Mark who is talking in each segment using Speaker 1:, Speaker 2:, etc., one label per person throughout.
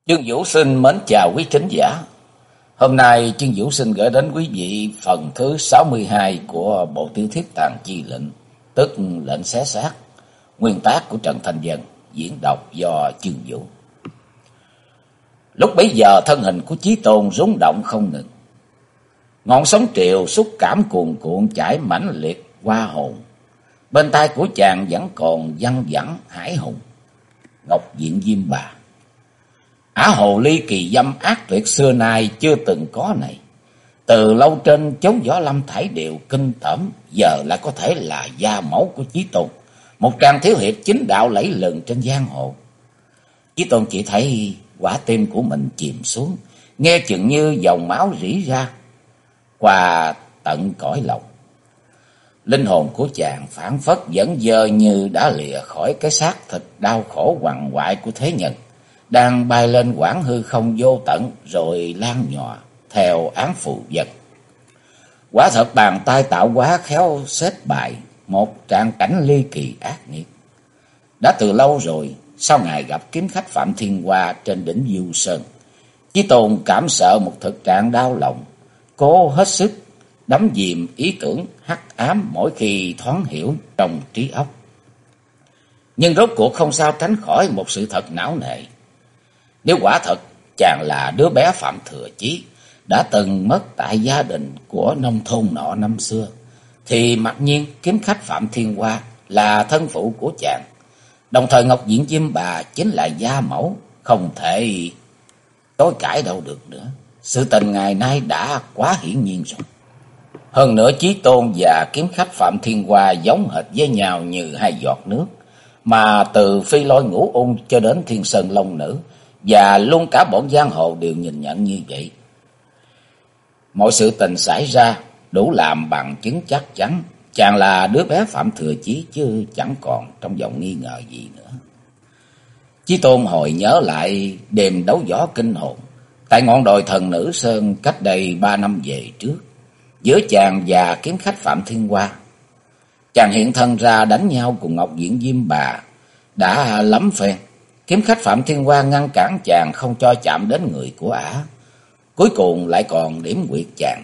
Speaker 1: Chương Vũ xin mến chào quý thính giả. Hôm nay Chương Vũ xin gửi đến quý vị phần thứ 62 của bộ tiểu thuyết Tàn Chi Lệnh, tức Lệnh Xé Xác, nguyên tác của Trần Thanh Vân, diễn đọc do Chương Vũ. Lúc bấy giờ thân hình của Chí Tôn rung động không ngừng. Ngọn sóng triều xúc cảm cuồn cuộn chảy mãnh liệt qua hồn. Bên tai của chàng vẫn còn văng vẳng hải hùng. Ngọc Diện Diêm Bà, ả hồ ly kỳ dâm ác tuyệt xưa nay chưa từng có này. Từ lâu trên chốn võ lâm thải đều kinh tởm, giờ lại có thể là gia mẫu của Chí Tôn, một trang thiếu hiệp chính đạo lẫy lừng trên giang hồ. Chí Tôn chỉ thấy quả tim của mình chìm xuống, nghe chừng như dòng máu rỉ ra qua tận cõi lòng. Linh hồn của chàng phảng phất vẫn dơ như đã lìa khỏi cái xác thịt đau khổ quằn quại của thế nhân, đang bay lên quãng hư không vô tận rồi lan nhòa theo áng phù vật. Quả thật bàn tay tạo hóa khéo xếp bài một trạng cảnh ly kỳ ác nghiệt. Đã từ lâu rồi, sau ngày gặp kiếm khách Phạm Thiên Hoa trên đỉnh Du Sơn, Chí Tôn cảm sợ một thực trạng đau lòng, cố hết sức đắm chìm ý tưởng hắc ám mỗi khi thoáng hiểu trong trí óc. Nhưng rốt cuộc không sao tránh khỏi một sự thật não nề. Nếu quả thật chàng là đứa bé Phạm Thừa Chí đã từng mất tại gia đình của nông thôn nọ năm xưa, thì mặc nhiên kiếm khách Phạm Thiên Hoa là thân phụ của chàng. Đồng thời Ngọc Diện Diêm Bà chính là gia mẫu, không thể chối cãi đâu được nữa. Sự tình ngày nay đã quá hiển nhiên rồi. Hơn nữa Chí Tôn và kiếm khách Phạm Thiên Hoa giống hệt với nhau như hai giọt nước, mà từ Phi Lôi Ngũ Ung cho đến Thiên Sơn Long Nữ, và luôn cả bọn giang hồ đều nhìn nhận như vậy. Mọi sự tình xảy ra đủ làm bằng chứng chắc chắn chàng là đứa bé Phạm Thừa Chí, chứ chẳng còn trong vòng nghi ngờ gì nữa. Chí Tôn hồi nhớ lại đêm đấu võ kinh hồn tại ngọn đồi Thần Nữ Sơn cách đây 3 năm về trước, giữa chàng và kiếm khách Phạm Thiên Hoa. Chàng hiện thân ra đánh nhau cùng Ngọc Diện Diêm Bà đã lắm phen. Kiếm khách Phạm Thiên Hoa ngăn cản chàng không cho chạm đến người của ả, cuối cùng lại còn điểm quyệt chàng,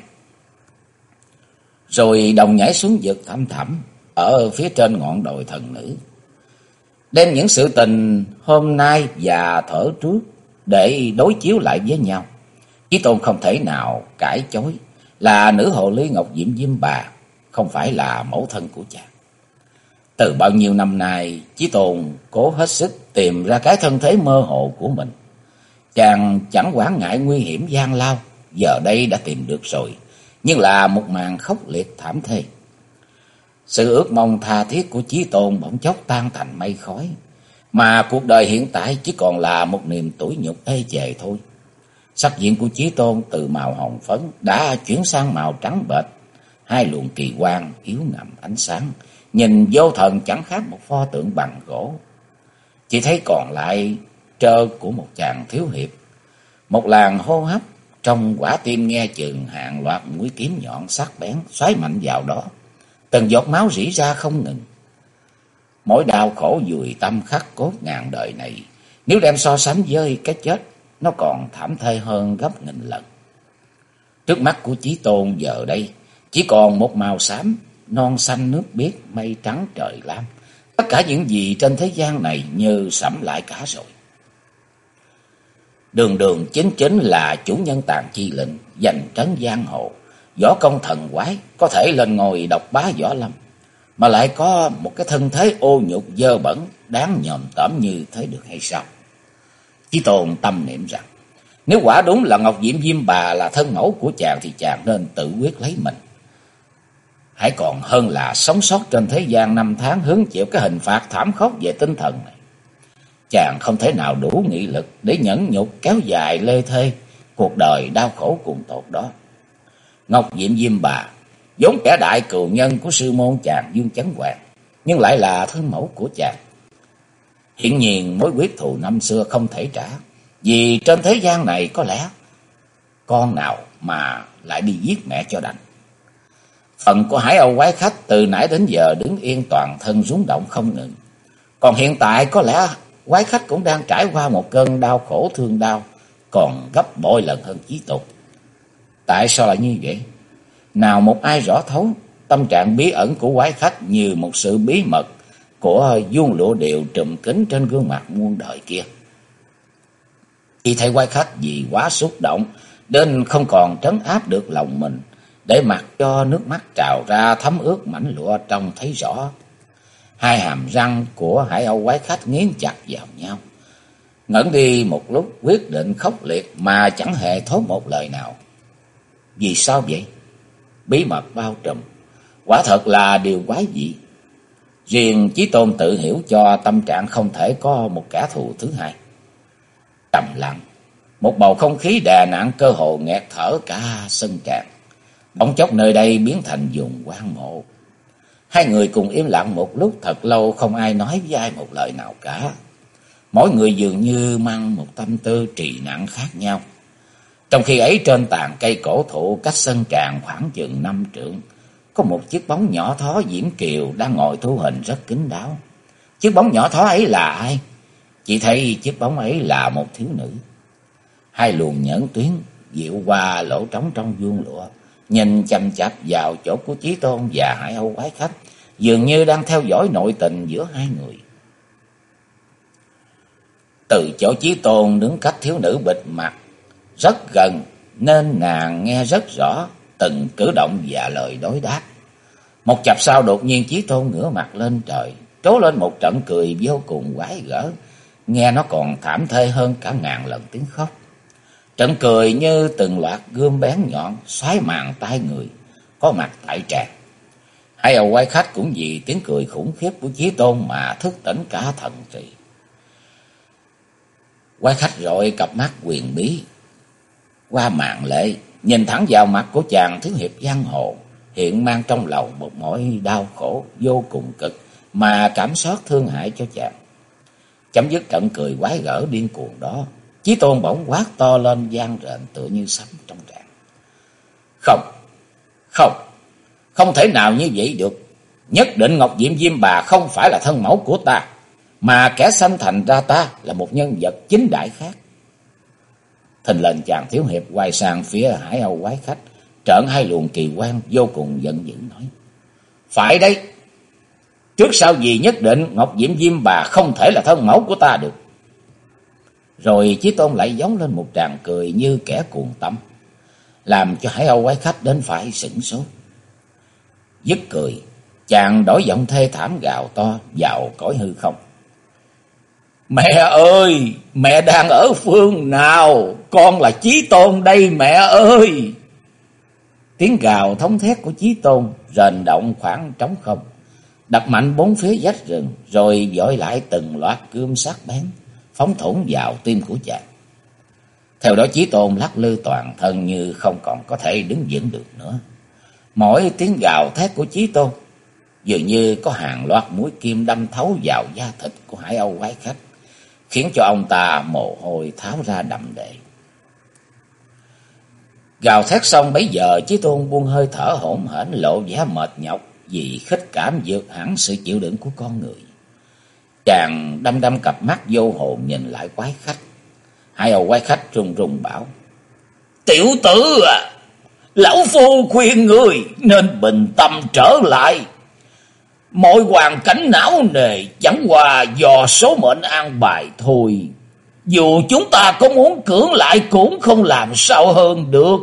Speaker 1: rồi đồng nhảy xuống vực thăm thẳm ở phía trên ngọn đồi Thần Nữ, đem những sự tình hôm nay và thở trước để đối chiếu lại với nhau. Chí Tôn không thể nào cãi chối là nữ hồ ly Ngọc Diệm Diêm Bà không phải là mẫu thân của chàng. Từ bao nhiêu năm nay, Chí Tôn cố hết sức tìm ra cái thân thế mơ hồ của mình. Chàng chẳng quản ngại nguy hiểm gian lao, giờ đây đã tìm được rồi, nhưng là một màn khốc liệt thảm thê. Sự ước mong tha thiết của Chí Tôn bỗng chốc tan thành mây khói, mà cuộc đời hiện tại chỉ còn là một niềm tủi nhục ê chề thôi. Sắc diện của Chí Tôn từ màu hồng phấn đã chuyển sang màu trắng bệch, hai luồng kỳ quang yếu ngầm ánh sáng, nhìn vô thần chẳng khác một pho tượng bằng gỗ. Chỉ thấy còn lại trơ của một chàng thiếu hiệp, một làn hô hấp trong quả tim nghe chừng hàng loạt mũi kiếm nhọn sắc bén xoáy mạnh vào đó, từng giọt máu rỉ ra không ngừng. Mỗi đau khổ dùi tâm khắc cốt ngàn đời này, nếu đem so sánh với cái chết, nó còn thảm thê hơn gấp nghìn lần. Trước mắt của Chí Tôn giờ đây chỉ còn một màu xám, non xanh nước biếc, mây trắng trời lam. Tất cả những gì trên thế gian này như sẫm lại cả rồi. Đường đường chính chính là chủ nhân Tàn Chi Lệnh, giành trấn giang hồ, võ công thần quái, có thể lên ngôi độc bá võ lâm, mà lại có một cái thân thế ô nhục dơ bẩn đáng nhòm tởm như thế được hay sao? Chí Tôn tâm niệm rằng nếu quả đúng là Ngọc Diệm Diêm Bà là thân mẫu của chàng, thì chàng nên tự quyết lấy mình, hãy còn hơn là sống sót trên thế gian năm tháng hứng chịu cái hình phạt thảm khốc về tinh thần này. Chàng không thể nào đủ nghị lực để nhẫn nhục kéo dài lê thê cuộc đời đau khổ cùng tột đó. Ngọc Diệm Diêm Bà vốn kẻ đại cừu nhân của sư môn chàng Dương Chấn Hoàng, nhưng lại là thân mẫu của chàng. Hiển nhiên mối quyết thù năm xưa không thể trả, vì trên thế gian này có lẽ con nào mà lại đi giết mẹ cho đành. Phần của Hải Âu quái khách từ nãy đến giờ đứng yên toàn thân rung động không ngừng. Còn hiện tại có lẽ quái khách cũng đang trải qua một cơn đau khổ thương đau còn gấp bội lần hơn Chí Tôn. Tại sao lại như vậy? Nào một ai rõ thấu tâm trạng bí ẩn của quái khách như một sự bí mật của vuông lụa đều trùm kín trên gương mặt muôn đời kia. Khi thấy quái khách vì quá xúc động đến không còn trấn áp được lòng mình, để mặc cho nước mắt trào ra thấm ướt mảnh lụa trông thấy rõ. Hai hàm răng của Hải Âu quái khách nghiến chặt vào nhau. Ngẩn đi một lúc quyết định khốc liệt mà chẳng hề thốt một lời nào. Vì sao vậy? Bí mật bao trùm, quả thật là điều quái dị. Riêng Chí Tôn tự hiểu cho tâm trạng không thể có một kẻ thù thứ hai. Trầm lặng, một bầu không khí đè nặng cơ hồ nghẹt thở cả sân tràng. Bỗng chốc nơi đây biến thành vùng hoang mộ. Hai người cùng im lặng một lúc thật lâu, không ai nói với ai một lời nào cả. Mỗi người dường như mang một tâm tư trì nặng khác nhau. Trong khi ấy trên tàn cây cổ thụ cách sân tràng khoảng chừng 5 trượng, có một chiếc bóng nhỏ thó diễm kiều đang ngồi thu hình rất kín đáo. Chiếc bóng nhỏ thó ấy là ai? Chỉ thấy chiếc bóng ấy là một thiếu nữ. Hai luồng nhẫn tuyến dịu qua lỗ trống trong vuông lụa, nhìn chằm chằm vào chỗ của Chí Tôn và Hải Âu quái khách, dường như đang theo dõi nội tình giữa hai người. Từ chỗ Chí Tôn đứng cách thiếu nữ bịt mặt rất gần, nên nàng nghe rất rõ từng cử động và lời đối đáp. Một chập sau đột nhiên Chí Tôn ngửa mặt lên trời, trố lên một trận cười vô cùng quái gở, nghe nó còn thảm thê hơn cả ngàn lần tiếng khóc. Trận cười như từng loạt gươm bén nhọn xoáy màng tai người có mặt tại tràng. Hai Âu quái khách cũng vì tiếng cười khủng khiếp của Chí Tôn mà thức tỉnh cả thần trí. Quái khách rọi cặp mắt quyền bí qua màn lệ, nhìn thẳng vào mặt của chàng thiếu hiệp giang hồ, hiện mang trong lòng một nỗi đau khổ vô cùng cực mà cảm xót thương hại cho chàng. Chấm dứt trận cười quái gở điên cuồng đó, Chí Tôn bỗng quát to lên vang rền tựa như sấm trong tràng. Không, không, không thể nào như vậy được. Nhất định Ngọc Diệm Diêm Bà không phải là thân mẫu của ta, mà kẻ sanh thành ra ta là một nhân vật chính đại khác. Thình lình chàng thiếu hiệp quay sang phía Hải Âu quái khách, trợn hai luồng kỳ quan vô cùng giận dữ nói: Phải đấy, trước sau gì nhất định Ngọc Diệm Diêm Bà không thể là thân mẫu của ta được. Rồi Chí Tôn lại giống lên một tràng cười như kẻ cuồng tâm, làm cho Hải Âu quái khách đến phải sửng sốt. Dứt cười, chàng đổi giọng thê thảm gào to vào cõi hư không: Mẹ ơi, mẹ đang ở phương nào? Con là Chí Tôn đây mẹ ơi! Tiếng gào thống thét của Chí Tôn rền động khoảng trống không, đập mạnh bốn phía vách rừng, rồi dội lại từng loạt cương sắc bén phóng thủng vào tim của chàng. Theo đó Chí Tôn lắc lư toàn thân như không còn có thể đứng vững được nữa. Mỗi tiếng gào thét của Chí Tôn dường như có hàng loạt mũi kim đâm thấu vào da thịt của Hải Âu quái khách, khiến cho ông ta mồ hôi tháo ra đầm đệ. Gào thét xong bấy giờ Chí Tôn buông hơi thở hổn hển, lộ vẻ mệt nhọc vì khích cảm vượt hẳn sự chịu đựng của con người. Chàng đăm đăm cặp mắt vô hồn nhìn lại quái khách. Hải Âu quái khách run run bảo: Tiểu tử à, lão phu khuyên người nên bình tâm trở lại. Mọi hoàn cảnh não nề chẳng qua do số mệnh an bài thôi. Dù chúng ta có muốn cưỡng lại cũng không làm sao hơn được.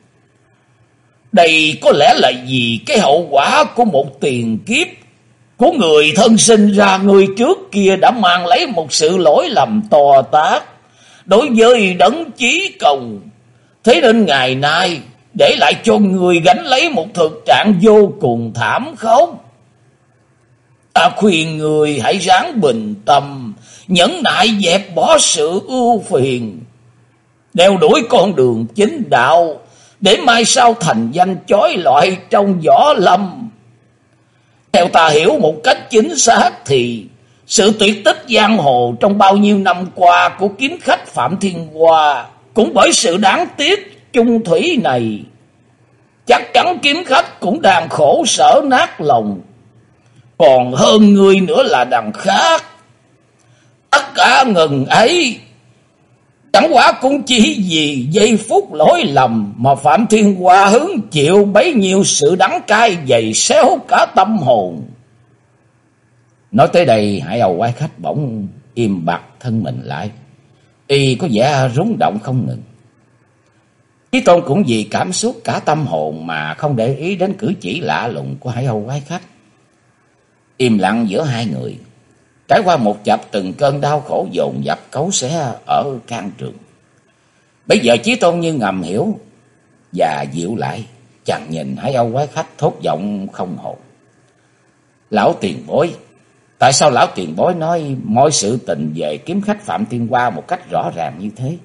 Speaker 1: Đây có lẽ là vì cái hậu quả của một tiền kiếp của người thân sinh ra người trước kia đã mang lấy một sự lỗi lầm to tát đối với đấng chí công. Thế nên ngày nay để lại cho người gánh lấy một thực trạng vô cùng thảm khốc. Ta khuyên người hãy ráng bình tâm, nhẫn nại dẹp bỏ sự ưu phiền, đeo đuổi con đường chính đạo, để mai sau thành danh chói lọi trong võ lâm. Theo ta hiểu một cách chính xác thì sự tuyệt tích giang hồ trong bao nhiêu năm qua của kiếm khách Phạm Thiên Hoa cũng bởi sự đáng tiếc chung thủy này. Chắc chắn kiếm khách cũng đang khổ sở nát lòng. Còn hơn người nữa là đằng khác. Tất cả ngần ấy Chẳng quả cũng chỉ vì giây phút lỗi lầm mà Phạm Thiên Hoa hứng chịu bấy nhiêu sự đắng cay dày xéo cả tâm hồn. Nói tới đây, Hải Âu quái khách bỗng im bặt thân mình lại, y có vẻ rung động không ngừng. Chí Tôn cũng vì cảm xúc cả tâm hồn mà không để ý đến cử chỉ lạ lùng của Hải Âu quái khách. Im lặng giữa hai người, trải qua một chập từng cơn đau khổ dồn dập cấu xé ở can trường. Bây giờ Chí Tôn như ngầm hiểu và dịu lại, chàng nhìn Hải Âu quái khách thốt giọng không hồn: Lão tiền bối, tại sao lão tiền bối nói mọi sự tình về kiếm khách Phạm Thiên Hoa một cách rõ ràng như thế?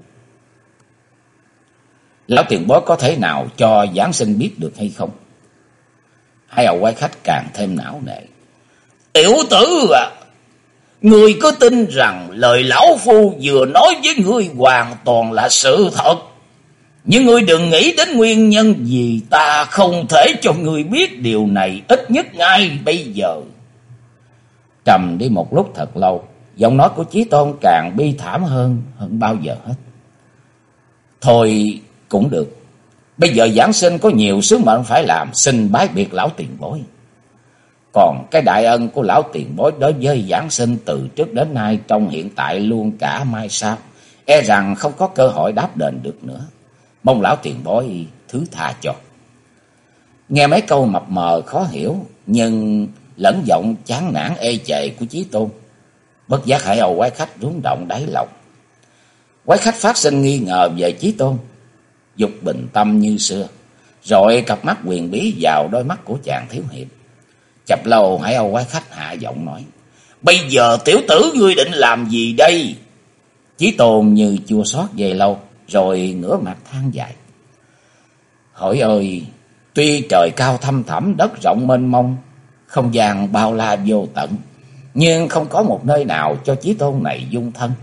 Speaker 1: Lão tiền bối có thể nào cho giảng sinh biết được hay không? Hải Âu quái khách càng thêm não nề: Tiểu tử à, ngươi có tin rằng lời lão phu vừa nói với ngươi hoàn toàn là sự thật, nhưng ngươi đừng nghĩ đến nguyên nhân vì ta không thể cho ngươi biết điều này, ít nhất ngay bây giờ. Trầm đi một lúc thật lâu, giọng nói của Chí Tôn càng bi thảm hơn bao giờ hết. Thôi cũng được, bây giờ giảng sinh có nhiều sứ mệnh phải làm, xin bái biệt lão tiền bối. Còn cái đại ân của lão tiền bối đối với giảng sinh từ trước đến nay, trong hiện tại luôn cả mai sau, e rằng không có cơ hội đáp đền được nữa. Mong lão tiền bối thứ tha cho. Nghe mấy câu mập mờ khó hiểu nhưng lẫn giọng chán nản ê chề của Chí Tôn, bất giác Hải Âu quái khách rung động đáy lòng. Quái khách phát sinh nghi ngờ về Chí Tôn, dục bình tâm như xưa, rồi cặp mắt huyền bí vào đôi mắt của chàng thiếu hiệp. Chập lâu, Hải Âu quái khách hạ giọng nói: Bây giờ tiểu tử ngươi định làm gì đây? Chí Tôn như chua xót giây lâu, rồi ngửa mặt than dài: Hỡi ơi, tuy trời cao thăm thẳm, đất rộng mênh mông, không gian bao la vô tận, nhưng không có một nơi nào cho Chí Tôn này dung thân.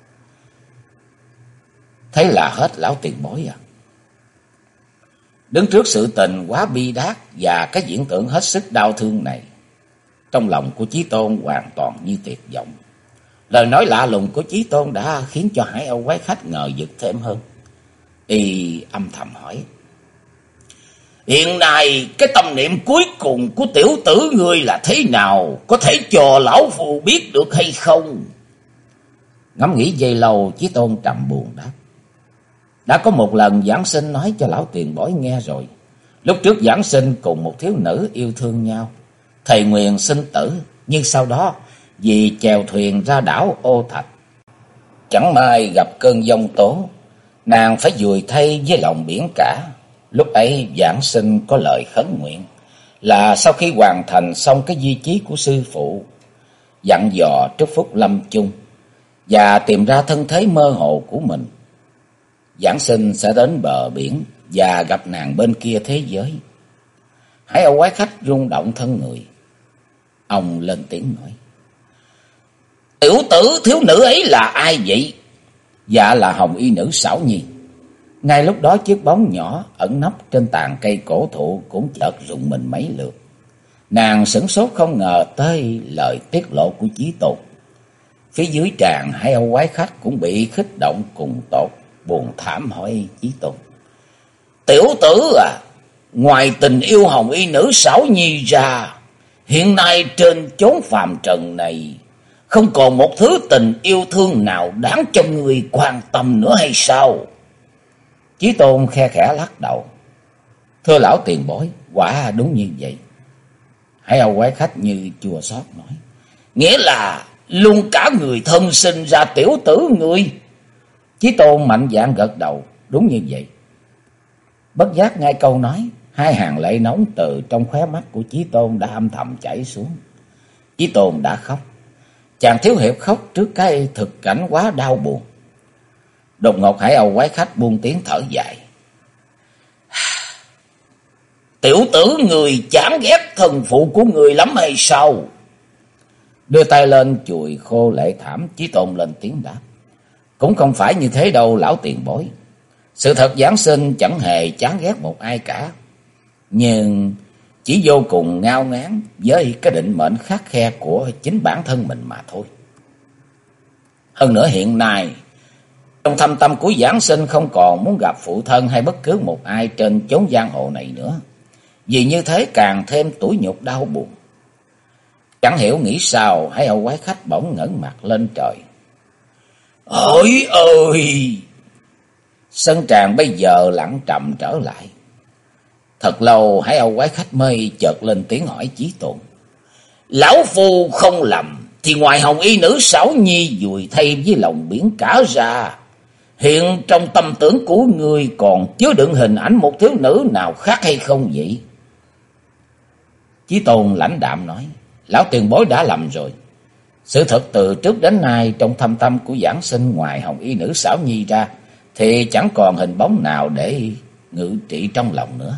Speaker 1: Thế là hết lão tiền bối à? Đứng trước sự tình quá bi đát và cái diễn tượng hết sức đau thương này, trong lòng của Chí Tôn hoàn toàn như tuyệt vọng. Lời nói lạ lùng của Chí Tôn đã khiến cho Hải Âu quái khách ngờ vực thêm hơn. Y âm thầm hỏi: Hiện nay cái tâm niệm cuối cùng của tiểu tử ngươi là thế nào? Có thể cho lão phu biết được hay không? Ngẫm nghĩ giây lâu, Chí Tôn trầm buồn đáp: Đã có một lần giảng sinh nói cho lão tiền bối nghe rồi. Lúc trước giảng sinh cùng một thiếu nữ yêu thương nhau, thầy nguyện sinh tử, nhưng sau đó vì chèo thuyền ra đảo Ô Thạch, chẳng may gặp cơn giông tố, nàng phải vùi thay với lòng biển cả. Lúc ấy giảng sinh có lời khấn nguyện là sau khi hoàn thành xong cái di chí của sư phụ, dặn dò trước phút lâm chung và tìm ra thân thế mơ hồ của mình, giảng sinh sẽ đến bờ biển và gặp nàng bên kia thế giới. Hải Âu quái khách rung động thân người. Ông lên tiếng nói: Tiểu tử thiếu nữ ấy là ai vậy? Dạ là Hồng Y nữ Xảo Nhi. Ngay lúc đó chiếc bóng nhỏ ẩn nấp trên tàn cây cổ thụ cũng chợt rụng mình mấy lượt. Nàng sửng sốt không ngờ tới lời tiết lộ của Chí Tôn. Phía dưới tràng, Hải Âu quái khách cũng bị khích động cùng tột, buồn thảm hỏi Chí Tôn: Tiểu tử à, ngoài tình yêu Hồng Y nữ Xảo Nhi ra, hiện nay trên chốn phàm trần này không còn một thứ tình yêu thương nào đáng cho người quan tâm nữa hay sao? Chí Tôn khe khẽ lắc đầu: Thưa lão tiền bối, quả đúng như vậy. Hải Âu quái khách như chua xót nói: Nghĩa là luôn cả người thân sinh ra tiểu tử người? Chí Tôn mạnh dạn gật đầu: Đúng như vậy. Bất giác ngay câu nói, hai hàng lệ nóng từ trong khóe mắt của Chí Tôn đã âm thầm chảy xuống. Chí Tôn đã khóc. Chàng thiếu hiệp khóc trước cái thực cảnh quá đau buồn. Đột ngột Hải Âu quái khách buông tiếng thở dài: Tiểu tử người chán ghét thần phụ của người lắm hay sao? Đưa tay lên chùi khô lệ thảm, Chí Tôn lên tiếng đáp: Cũng không phải như thế đâu lão tiền bối. Sự thật giảng sinh chẳng hề chán ghét một ai cả, nhưng chỉ vô cùng ngao ngán với cái định mệnh khắt khe của chính bản thân mình mà thôi. Hơn nữa hiện nay Trong thâm tâm của Giảng Sinh không còn muốn gặp phụ thân hay bất cứ một ai trên chốn giang hồ này nữa. Vì như thế càng thêm tủi nhục đau buồn. Chẳng hiểu nghĩ sao, Hải Âu quái khách bỗng ngẩng mặt lên trời. Ôi ơi! Sân tràng bây giờ lặng trầm trở lại. Thật lâu Hải Âu quái khách mới chợt lên tiếng hỏi Chí Tôn. Lão phu không lầm thì ngoài hồng y nữ Sảo Nhi vùi thay với lòng biển cả ra, hiện trong tâm tưởng của người còn chứa đựng hình ảnh một thiếu nữ nào khác hay không vậy? Chí Tôn lãnh đạm nói. Lão tiền bối đã lầm rồi. Sự thật từ trước đến nay trong thâm tâm của Giảng Sinh ngoài hồng y nữ Sảo Nhi ra thì chẳng còn hình bóng nào để ngự trị trong lòng nữa.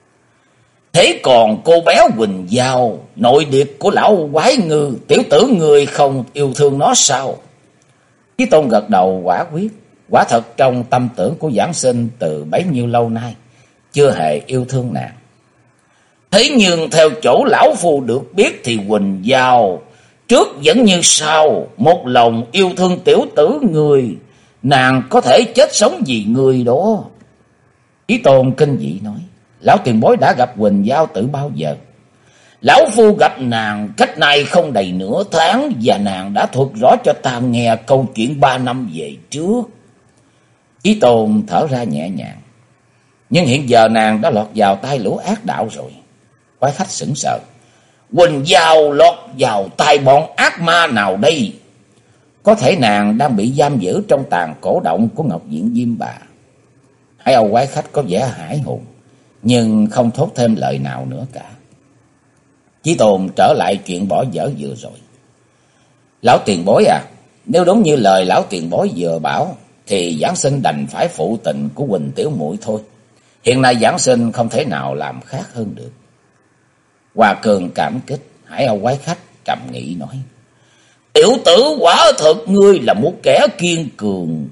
Speaker 1: Thế còn cô bé Quỳnh Giao, nội điệp của lão quái ngư, tiểu tử người không yêu thương nó sao? Chí Tôn gật đầu quả quyết. Quả thật trong tâm tưởng của Giảng Sinh từ bấy nhiêu lâu nay chưa hề yêu thương nàng. Thế nhưng theo chỗ lão phu được biết thì Quỳnh Giao trước vẫn như sau, một lòng yêu thương tiểu tử người, nàng có thể chết sống vì người đó. Chí Tôn kinh dị nói. Lão tiền bối đã gặp Quỳnh Giao từ bao giờ? Lão phu gặp nàng cách nay không đầy nửa tháng, và nàng đã thuật rõ cho ta nghe câu chuyện 3 năm về trước. Chí Tôn thở ra nhẹ nhàng. Nhưng hiện giờ nàng đã lọt vào tay lũ ác đạo rồi. Quái khách sững sờ. Quỳnh Giao lọt vào tay bọn ác ma nào đây? Có thể nàng đang bị giam giữ trong tàn cổ động của Ngọc Diện Diêm Bà. Hải Âu quái khách có vẻ hãi hùng, nhưng không thốt thêm lời nào nữa cả. Chí Tôn trở lại chuyện bỏ dở vừa rồi. Lão tiền bối à, nếu đúng như lời lão tiền bối vừa bảo thì Giảng Sinh đành phải phụ tình của Quỳnh tiểu muội thôi. Hiện nay Giảng Sinh không thể nào làm khác hơn được. Hoa Cường cảm kích. Hải Âu quái khách trầm nghĩ nói. Tiểu tử quả thật ngươi là một kẻ kiên cường.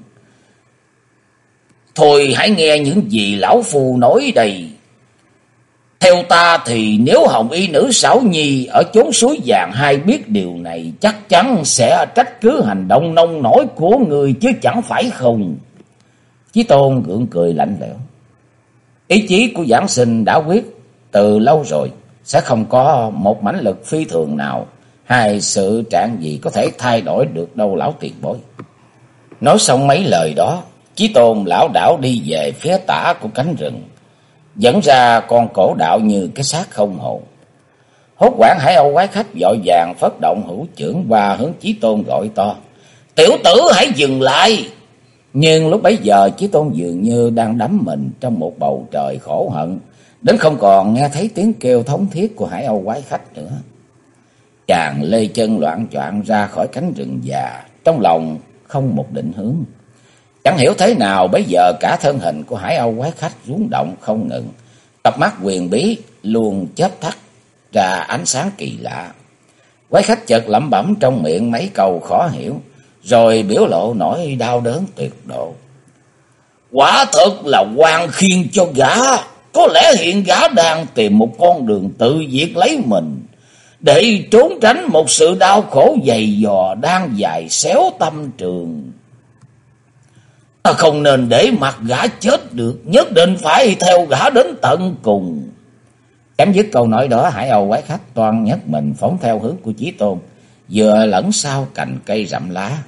Speaker 1: Thôi hãy nghe những gì lão phu nói đây. Theo ta thì nếu hồng y nữ Sảo Nhi ở chốn suối vàng hai biết điều này, chắc chắn sẽ trách cứ hành động nông nổi của người chứ chẳng phải không? Chí Tôn gượng cười lạnh lẽo. Ý chí của Giảng Sinh đã quyết từ lâu rồi, sẽ không có một mãnh lực phi thường nào hay sự trạng gì có thể thay đổi được đâu lão tiền bối. Nói xong mấy lời đó, Chí Tôn lão đảo đi về phía tả của cánh rừng, dẫn ra con cổ đạo như cái xác không hồn. Hốt hoảng Hải Âu quái khách vội vàng phất động hữu chưởng và hướng Chí Tôn gọi to. Tiểu tử hãy dừng lại! Nhưng lúc bấy giờ Chí Tôn dường như đang đắm mình trong một bầu trời khổ hận, đến không còn nghe thấy tiếng kêu thống thiết của Hải Âu quái khách nữa. Chàng lê chân loạng choạng ra khỏi cánh rừng già, trong lòng không một định hướng. Chẳng hiểu thế nào bấy giờ cả thân hình của Hải Âu quái khách rung động không ngừng, cặp mắt huyền bí luôn chớp tắt ra ánh sáng kỳ lạ. Quái khách chợt lẩm bẩm trong miệng mấy câu khó hiểu, rồi biểu lộ nỗi đau đớn tuyệt độ. Quả thật là oan khiên cho gã. Có lẽ hiện gã đang tìm một con đường tự diệt lấy mình, để trốn tránh một sự đau khổ dày dò đang dài xéo tâm trường. Ta không nên để mặc gã chết được, nhất định phải theo gã đến tận cùng. Chấm dứt câu nói đó, Hải Âu quái khách toan nhấc mình phóng theo hướng của Chí Tôn, vừa lẫn sau cành cây rậm lá.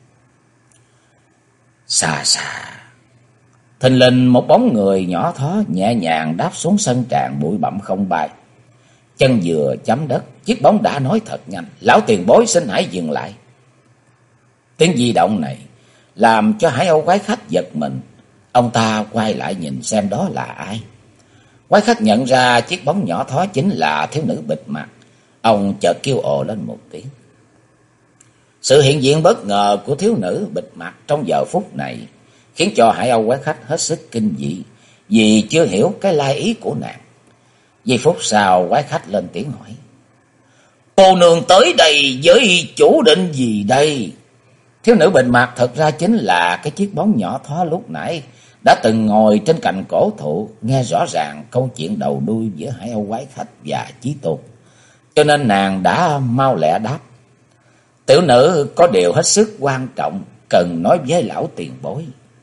Speaker 1: Xa xa, thình lình một bóng người nhỏ thó nhẹ nhàng đáp xuống sân tràng bụi bặm không bay. Chân vừa chấm đất, chiếc bóng đã nói thật nhanh. Lão tiền bối xin hãy dừng lại. Tiếng di động này làm cho Hải Âu quái khách giật mình. Ông ta quay lại nhìn xem đó là ai. Quái khách nhận ra chiếc bóng nhỏ thó chính là thiếu nữ bịt mặt. Ông chợt kêu ồ lên một tiếng. Sự hiện diện bất ngờ của thiếu nữ bịt mặt trong giờ phút này khiến cho Hải Âu quái khách hết sức kinh dị, vì chưa hiểu cái lai ý của nàng. Giây phút sau, quái khách lên tiếng hỏi. Cô nương tới đây với chủ định gì đây? Thiếu nữ bịt mặt thật ra chính là cái chiếc bóng nhỏ thó lúc nãy đã từng ngồi trên cành cổ thụ, nghe rõ ràng câu chuyện đầu đuôi giữa Hải Âu quái khách và Chí Tôn, cho nên nàng đã mau lẹ đáp. Tiểu nữ có điều hết sức quan trọng cần nói với lão tiền bối.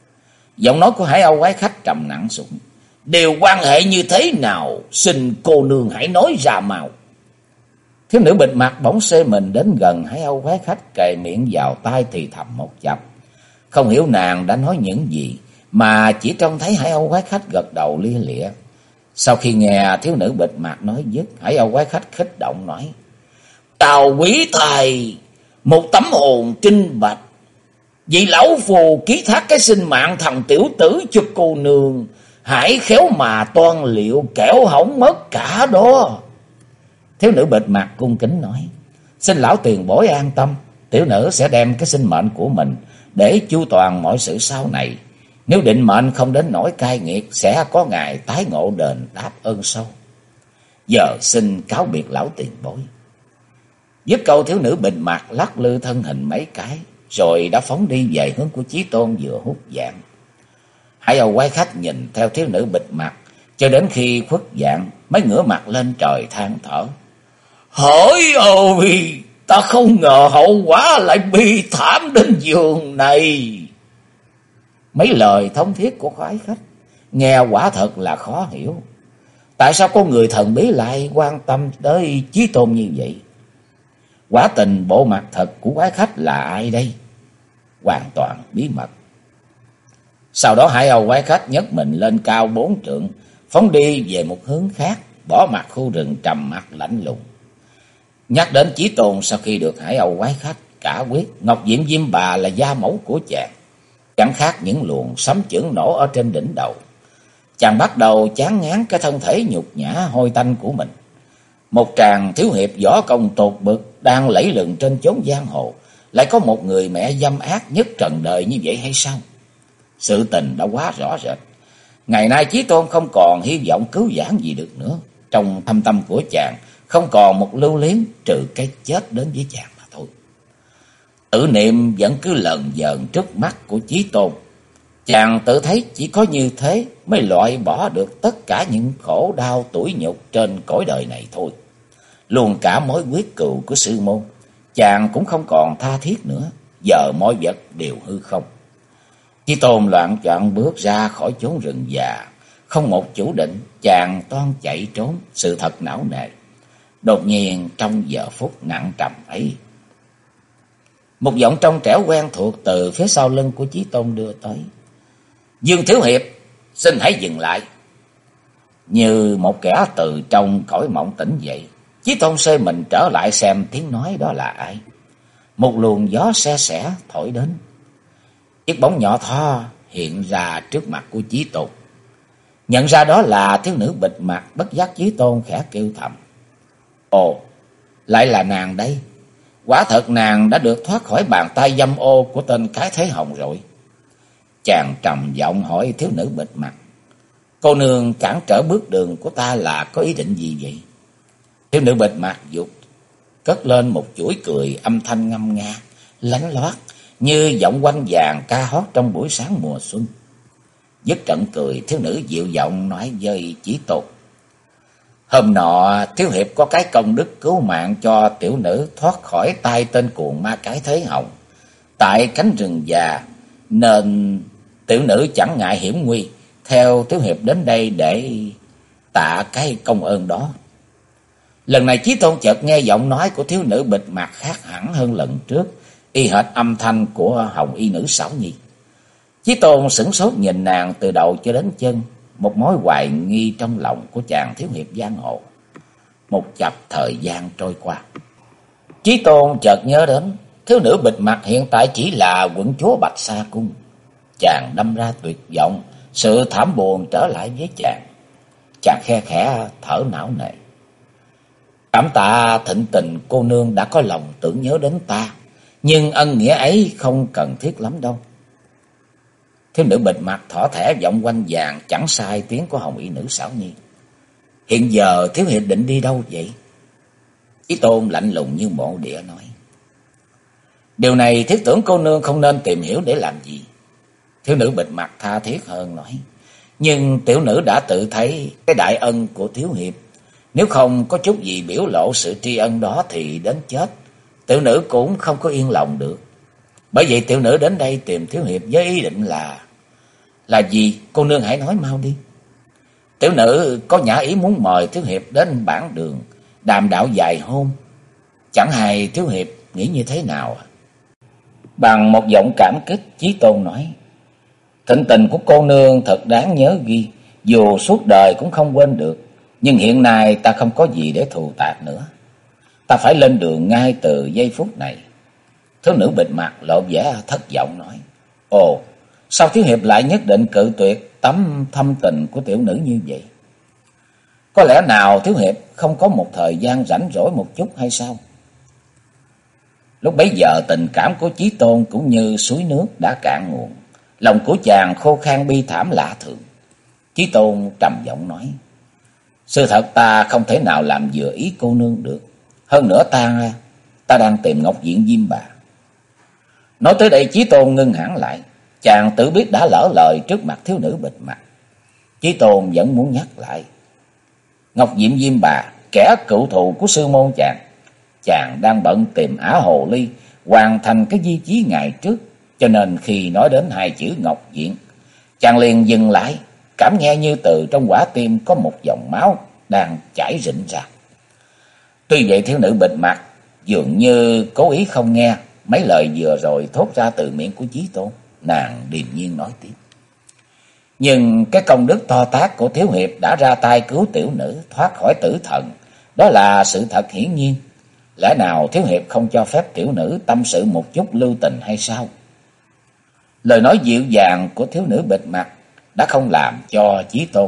Speaker 1: Giọng nói của Hải Âu quái khách trầm nặng xuống. Điều quan hệ như thế nào? Xin cô nương hãy nói ra mau. Thiếu nữ bịt mặt bỗng xê mình đến gần Hải Âu quái khách, kề miệng vào tai thì thầm một chập. Không hiểu nàng đã nói những gì, mà chỉ trông thấy Hải Âu quái khách gật đầu lia lịa. Sau khi nghe thiếu nữ bịt mặt nói dứt, Hải Âu quái khách khích động nói: Tào quý thầy, một tấm hồn trinh bạch, vì lão phù ký thác cái sinh mạng thằng tiểu tử cho cô nương, hãy khéo mà toan liệu, kẻo hỏng mất cả đó. Thiếu nữ bịt mặt cung kính nói: Xin lão tiền bối an tâm, tiểu nữ sẽ đem cái sinh mệnh của mình để chu toàn mọi sự sau này. Nếu định mệnh không đến nỗi cay nghiệt, sẽ có ngày tái ngộ đền đáp ơn sâu. Giờ xin cáo biệt lão tiền bối. Dứt câu, thiếu nữ bịt mặt lắc lư thân hình mấy cái, rồi đã phóng đi về hướng của Chí Tôn vừa hút dạng. Hải Âu quái khách nhìn theo thiếu nữ bịt mặt cho đến khi khuất dạng, mới ngửa mặt lên trời than thở: Hỡi ôi, ta không ngờ hậu quả lại bi thảm đến giường này. Mấy lời thống thiết của quái khách nghe quả thật là khó hiểu. Tại sao có người thần bí lại quan tâm tới Chí Tôn như vậy? Quả tình bộ mặt thật của quái khách là ai đây? Hoàn toàn bí mật. Sau đó Hải Âu quái khách nhấc mình lên cao 4 trượng, phóng đi về một hướng khác, bỏ mặt khu rừng trầm mặc lạnh lùng. Nhắc đến Chí Tôn, sau khi được Hải Âu quái khách cả quyết, Ngọc Diệm Diêm Bà là gia mẫu của chàng, chẳng khác những luồng sấm chưởng nổ ở trên đỉnh đầu. Chàng bắt đầu chán ngán cái thân thể nhục nhã hôi tanh của mình. Một tràng thiếu hiệp võ công tột bực đang lẫy lừng trên chốn giang hồ, lại có một người mẹ dâm ác nhất trần đời như vậy hay sao? Sự tình đã quá rõ rệt. Ngày nay Chí Tôn không còn hy vọng cứu vãn gì được nữa. Trong thâm tâm của chàng không còn một lưu luyến trừ cái chết đến với chàng mà thôi. Tự niệm vẫn cứ lần dần trước mắt của Chí Tôn. Chàng tự thấy chỉ có như thế mới loại bỏ được tất cả những khổ đau tủi nhục trên cõi đời này thôi. Luôn cả mối quyết cừu của sư môn, chàng cũng không còn tha thiết nữa. Giờ mọi vật đều hư không. Chí Tôn loạn choạng bước ra khỏi chốn rừng già, không một chủ định, chàng toan chạy trốn, sự thật não nề. Đột nhiên trong giờ phút nặng trầm ấy, một giọng trong trẻo quen thuộc từ phía sau lưng của Chí Tôn đưa tới: Dương thiếu hiệp, xin hãy dừng lại. Như một kẻ từ trong cõi mộng tỉnh dậy, Chí Tôn xê mình trở lại xem tiếng nói đó là ai. Một luồng gió se sẻ thổi đến, chiếc bóng nhỏ thó hiện ra trước mặt của Chí Tôn. Nhận ra đó là thiếu nữ bịt mặt, bất giác Chí Tôn khẽ kêu thầm: Ồ, lại là nàng đây. Quả thật nàng đã được thoát khỏi bàn tay dâm ô của tên Cái Thế Hồng rồi. Chàng trầm giọng hỏi thiếu nữ bịt mặt: Cô nương cản trở bước đường của ta là có ý định gì vậy? Thiếu nữ bịt mặt dục cất lên một chuỗi cười âm thanh ngâm nga, lánh loát như giọng quanh vàng ca hót trong buổi sáng mùa xuân. Dứt trận cười, thiếu nữ dịu giọng nói với Chí Tôn: Hôm nọ thiếu hiệp có cái công đức cứu mạng cho tiểu nữ thoát khỏi tay tên cuồng ma Cái Thế Hồng tại cánh rừng già, nên tiểu nữ chẳng ngại hiểm nguy theo thiếu hiệp đến đây để tạ cái công ơn đó. Lần này Chí Tôn chợt nghe giọng nói của thiếu nữ bịt mặt khác hẳn hơn lần trước, y hệt âm thanh của hồng y nữ Sảo Nhi. Chí Tôn sửng sốt nhìn nàng từ đầu cho đến chân, một mối hoài nghi trong lòng của chàng thiếu hiệp giang hồ. Một chập thời gian trôi qua, Chí Tôn chợt nhớ đến thiếu nữ bịt mặt hiện tại chỉ là quận chúa Bạch Sa Cung. Chàng đâm ra tuyệt vọng, sự thảm buồn trở lại với chàng. Chàng khe khẽ thở não nề: Cảm tạ thịnh tình cô nương đã có lòng tưởng nhớ đến ta, nhưng ân nghĩa ấy không cần thiết lắm đâu. Thiếu nữ bịt mặt thỏ thẻ giọng quanh vàng chẳng sai tiếng của hồng y nữ Sảo Nhi: Hiện giờ thiếu hiệp định đi đâu vậy? Chí Tôn lạnh lùng như mộ địa nói: Điều này thiết tưởng cô nương không nên tìm hiểu để làm gì. Thiếu nữ bịt mặt tha thiết hơn nói: Nhưng tiểu nữ đã tự thấy cái đại ân của thiếu hiệp, nếu không có chút gì biểu lộ sự tri ân đó thì đến chết tiểu nữ cũng không có yên lòng được. Bởi vậy tiểu nữ đến đây tìm thiếu hiệp với ý định là Là gì? Cô nương hãy nói mau đi. Tiểu nữ có nhã ý muốn mời thiếu hiệp đến bản đường đàm đạo dài hôn. Chẳng hay thiếu hiệp nghĩ như thế nào? Bằng một giọng cảm kích, Chí Tôn nói: Thịnh tình của cô nương thật đáng nhớ ghi, dù suốt đời cũng không quên được. Nhưng hiện nay ta không có gì để thù tạc nữa. Ta phải lên đường ngay từ giây phút này. Thiếu nữ bịt mặt lộ vẻ thất vọng nói: Ồ, sao thiếu hiệp lại nhất định cự tuyệt tấm thâm tình của tiểu nữ như vậy? Có lẽ nào thiếu hiệp không có một thời gian rảnh rỗi một chút hay sao? Lúc bấy giờ tình cảm của Chí Tôn cũng như suối nước đã cạn nguồn. Lòng của chàng khô khan bi thảm lạ thường. Chí Tôn trầm giọng nói: Sự thật ta không thể nào làm vừa ý cô nương được. Hơn nữa ta đang tìm Ngọc Diện Diêm Bà. Nói tới đây Chí Tôn ngưng hẳn lại. Chàng tự biết đã lỡ lời trước mặt thiếu nữ bịt mặt. Chí Tôn vẫn muốn nhắc lại: Ngọc Diệm Diêm Bà, kẻ cựu thù của sư môn chàng. Chàng đang bận tìm Ả Hồ Ly, hoàn thành cái di chí ngày trước. Cho nên khi nói đến hai chữ Ngọc Diện, chàng liền dừng lại, cảm nghe như từ trong quả tim có một dòng máu đang chảy rịn ra. Tuy vậy thiếu nữ bịt mặt dường như cố ý không nghe mấy lời vừa rồi thốt ra từ miệng của Chí Tôn. Nàng điềm nhiên nói tiếp: Nhưng cái công đức to tát của thiếu hiệp đã ra tay cứu tiểu nữ thoát khỏi tử thần, đó là sự thật hiển nhiên. Lẽ nào thiếu hiệp không cho phép tiểu nữ tâm sự một chút lưu tình hay sao? Lời nói dịu dàng của thiếu nữ bịt mặt đã không làm cho Chí Tôn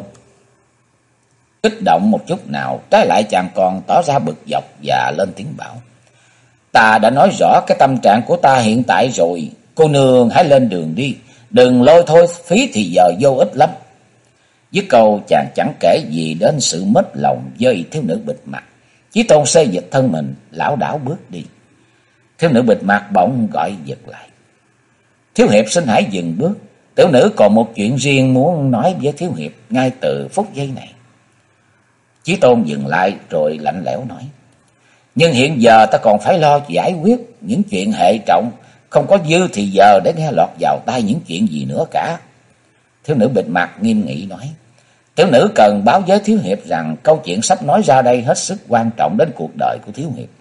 Speaker 1: kích động một chút nào, trái lại chàng còn tỏ ra bực dọc và lên tiếng bảo: Ta đã nói rõ cái tâm trạng của ta hiện tại rồi, cô nương hãy lên đường đi, đừng lôi thôi phí thì giờ vô ích lắm. Dứt câu chàng chẳng kể gì đến sự mất lòng với thiếu nữ bịt mặt. Chí Tôn xê dịch thân mình, lảo đảo bước đi. Thiếu nữ bịt mặt bỗng gọi giật lại: Thiếu hiệp xin hãy dừng bước, tiểu nữ còn một chuyện riêng muốn nói với thiếu hiệp ngay từ phút giây này. Chí Tôn dừng lại rồi lạnh lẽo nói: Nhưng hiện giờ ta còn phải lo giải quyết những chuyện hệ trọng, không có dư thì giờ để nghe lọt vào tai những chuyện gì nữa cả. Thiếu nữ bịt mặt nghiêm nghị nói: Tiểu nữ cần báo với thiếu hiệp rằng câu chuyện sắp nói ra đây hết sức quan trọng đến cuộc đời của thiếu hiệp.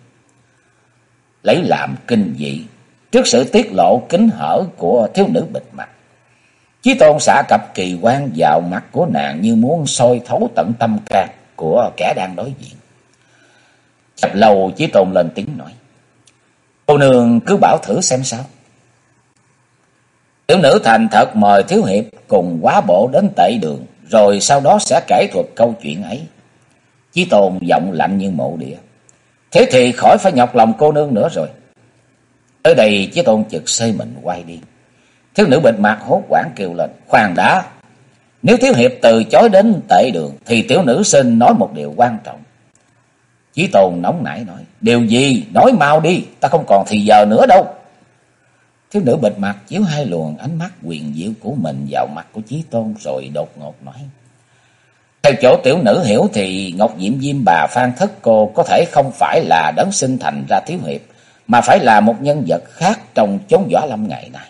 Speaker 1: Lấy làm kinh dị trước sự tiết lộ kín hở của thiếu nữ bịt mặt, Chí Tôn xả cặp kỳ quan vào mặt của nàng như muốn soi thấu tận tâm can của kẻ đang đối diện. Chập lâu Chí Tôn lên tiếng nói: Cô nương cứ bảo thử xem sao. Tiểu nữ thành thật mời thiếu hiệp cùng quá bộ đến tệ đường, rồi sau đó sẽ kể thuật câu chuyện ấy. Chí Tôn giọng lạnh như mộ địa: Thế thì khỏi phải nhọc lòng cô nương nữa rồi. Tới đây Chí Tôn chực xây mình quay đi. Thiếu nữ bịt mặt hốt hoảng kêu lên: Khoan đã, nếu thiếu hiệp từ chối đến tệ đường thì tiểu nữ xin nói một điều quan trọng. Chí Tôn nóng nảy nói: Điều gì? Nói mau đi, ta không còn thì giờ nữa đâu. Thiếu nữ bịt mặt chiếu hai luồng ánh mắt huyền diệu của mình vào mặt của Chí Tôn rồi đột ngột nói: Theo chỗ tiểu nữ hiểu thì Ngọc Diệm Diêm Bà Phan Thất Cô có thể không phải là đấng sinh thành ra thiếu hiệp, mà phải là một nhân vật khác trong chốn võ lâm ngày nay.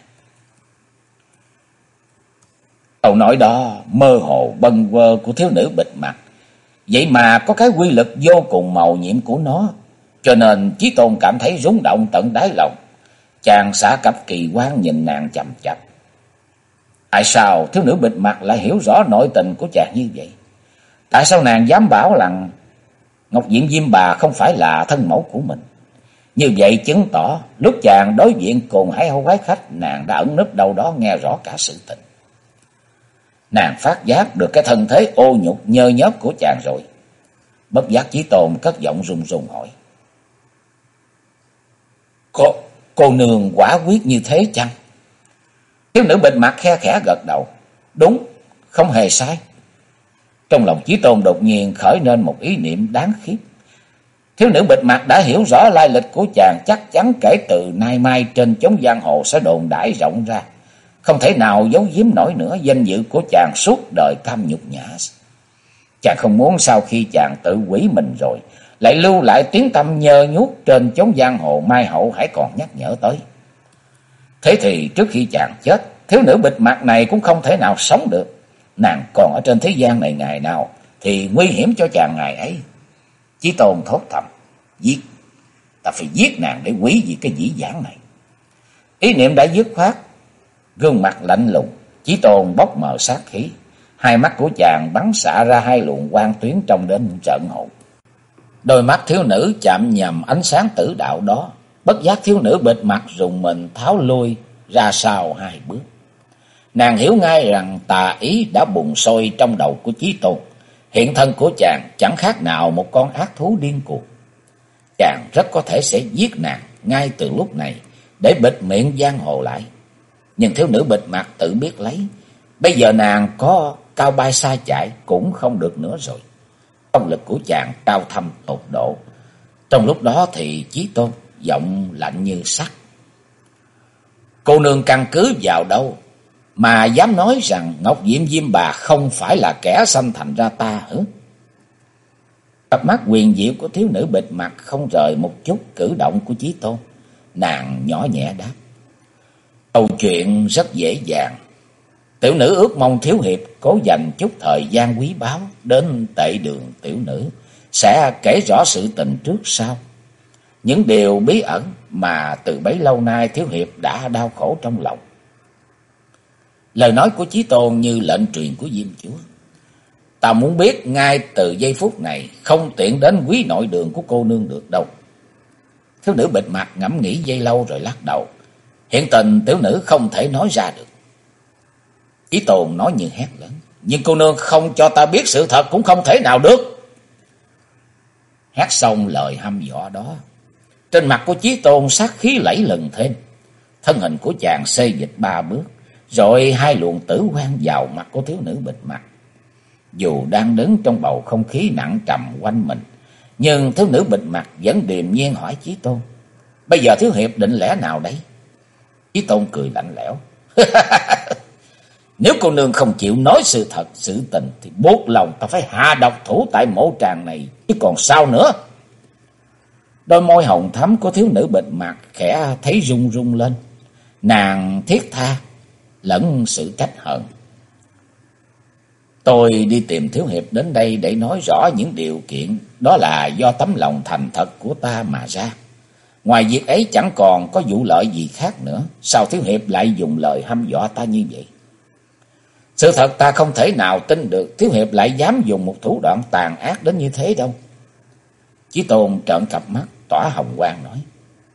Speaker 1: Câu nói đó mơ hồ bâng quơ của thiếu nữ bịt mặt, vậy mà có cái quy lực vô cùng màu nhiệm của nó, cho nên Chí Tôn cảm thấy rung động tận đáy lòng. Chàng xả cặp kỳ quan nhìn nàng chằm chằm. Tại sao thiếu nữ bịt mặt lại hiểu rõ nội tình của chàng như vậy? Tại sao nàng dám bảo rằng Ngọc Diệm Diêm Bà không phải là thân mẫu của mình? Như vậy chứng tỏ lúc chàng đối diện cùng hai hầu gái khách, nàng đã ẩn núp đâu đó nghe rõ cả sự tình. Nàng phát giác được cái thân thế ô nhục nhơ nhớp của chàng rồi. Bất giác Chí Tôn cất giọng run run hỏi: Cô nương quả quyết như thế chăng? Thiếu nữ bịt mặt khe khẽ gật đầu: Đúng, không hề sai. Trong lòng Chí Tôn đột nhiên khởi nên một ý niệm đáng khiếp. Thiếu nữ bịt mặt đã hiểu rõ lai lịch của chàng, chắc chắn kể từ nay mai trên chốn giang hồ sẽ đồn đãi rộng ra, không thể nào giấu giếm nổi nữa danh dự của chàng suốt đời cam nhục nhã. Chàng không muốn sau khi chàng tự hủy mình rồi, lại lưu lại tiếng tăm nhơ nhuốc trên chốn giang hồ mai hậu hãy còn nhắc nhở tới. Thế thì trước khi chàng chết thiếu nữ bịt mặt này cũng không thể nào sống được. Nàng còn ở trên thế gian này ngày nào thì nguy hiểm cho chàng ngày ấy. Chí Tôn thốt thầm, giết, ta phải giết nàng để hủy diệt cái dĩ vãng này. Ý niệm đã dứt khoát, gương mặt lạnh lùng, Chí Tôn bốc mờ sát khí. Hai mắt của chàng bắn xạ ra hai luồng quang tuyến trông đến rợn hồn. Đôi mắt thiếu nữ chạm nhầm ánh sáng tử đạo đó, bất giác thiếu nữ bịt mặt rùng mình tháo lui ra sau hai bước. Nàng hiểu ngay rằng tà ý đã bùng sôi trong đầu của Chí Tôn. Hiện thân của chàng chẳng khác nào một con ác thú điên cuồng. Chàng rất có thể sẽ giết nàng ngay từ lúc này để bịt miệng giang hồ lại. Nhưng thiếu nữ bịt mặt tự biết lấy, bây giờ nàng có cao bay xa chạy cũng không được nữa rồi. Công lực của chàng cao thâm tột độ. Trong lúc đó thì Chí Tôn giọng lạnh như sắt. Cô nương căn cứ vào đâu mà dám nói rằng Ngọc Diệm Diêm Bà không phải là kẻ sanh thành ra ta hả? Cặp mắt huyền diệu của thiếu nữ bịt mặt không rời một chút cử động của Chí Tôn. Nàng nhỏ nhẹ đáp, câu chuyện rất dễ dàng. Tiểu nữ ước mong thiếu hiệp cố dành chút thời gian quý báu đến Tệ Đường tiểu nữ, sẽ kể rõ sự tình trước sau. Những điều bí ẩn mà từ bấy lâu nay thiếu hiệp đã đau khổ trong lòng. Lời nói của Chí Tôn như lệnh truyền của Diêm Chúa. Ta muốn biết ngay từ giây phút này, không tiện đến quý nội đường của cô nương được đâu. Thiếu nữ bịt mặt ngẫm nghĩ giây lâu rồi lắc đầu. Hiện tình tiểu nữ không thể nói ra được. Chí Tôn nói như hét lớn, nhưng cô nương không cho ta biết sự thật cũng không thể nào được. Hét xong lời hăm dọa đó, trên mặt của Chí Tôn sát khí lẫy lừng thêm. Thân hình của chàng xê dịch 3 bước, rồi hai luồng tử quang vào mặt của thiếu nữ bịt mặt. Dù đang đứng trong bầu không khí nặng trầm quanh mình, nhưng thiếu nữ bịt mặt vẫn điềm nhiên hỏi Chí Tôn, bây giờ thiếu hiệp định lẽ nào đấy? Chí Tôn cười lạnh lẽo, nếu cô nương không chịu nói sự thật sự tình thì buộc lòng ta phải hạ độc thủ tại mộ tràng này chứ còn sao nữa. Đôi môi hồng thắm của thiếu nữ bịt mặt khẽ thấy rung rung lên. Nàng thiết tha lẫn sự trách hận. Tôi đi tìm thiếu hiệp đến đây để nói rõ những điều kiện, đó là do tấm lòng thành thật của ta mà ra. Ngoài việc ấy chẳng còn có vụ lợi gì khác nữa. Sao thiếu hiệp lại dùng lời hăm dọa ta như vậy? Sự thật ta không thể nào tin được thiếu hiệp lại dám dùng một thủ đoạn tàn ác đến như thế đâu. Chí Tôn trợn cặp mắt tỏa hồng quang nói,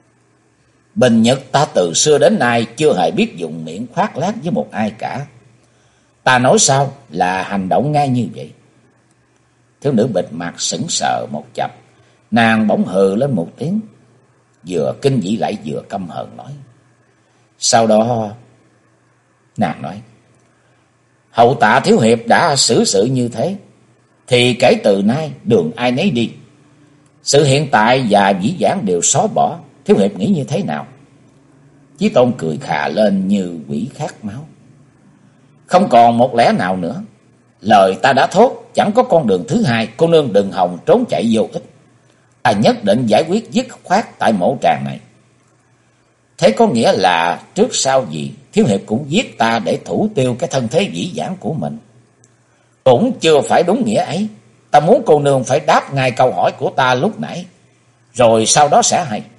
Speaker 1: Bình Nhật ta từ xưa đến nay chưa hề biết dùng miệng khoác lác với một ai cả. Ta nói sao là hành động ngay như vậy. Thiếu nữ bịt mặt sững sờ một chập. Nàng bỗng hừ lên một tiếng, vừa kinh dị lại vừa căm hờn nói. Sau đó nàng nói, hậu tạ thiếu hiệp đã xử sự như thế, thì kể từ nay đường ai nấy đi. Sự hiện tại và dĩ vãng đều xóa bỏ. Thiếu hiệp nghĩ như thế nào? Chí Tôn cười khà lên như quỷ khát máu. Không còn một lẽ nào nữa. Lời ta đã thốt, chẳng có con đường thứ hai. Cô nương đừng hòng trốn chạy vô ích. Ta nhất định giải quyết dứt khoát tại mộ tràng này. Thế có nghĩa là trước sau gì thiếu hiệp cũng giết ta để thủ tiêu cái thân thế dĩ vãng của mình? Cũng chưa phải đúng nghĩa ấy. Ta muốn cô nương phải đáp ngay câu hỏi của ta lúc nãy, rồi sau đó sẽ hay.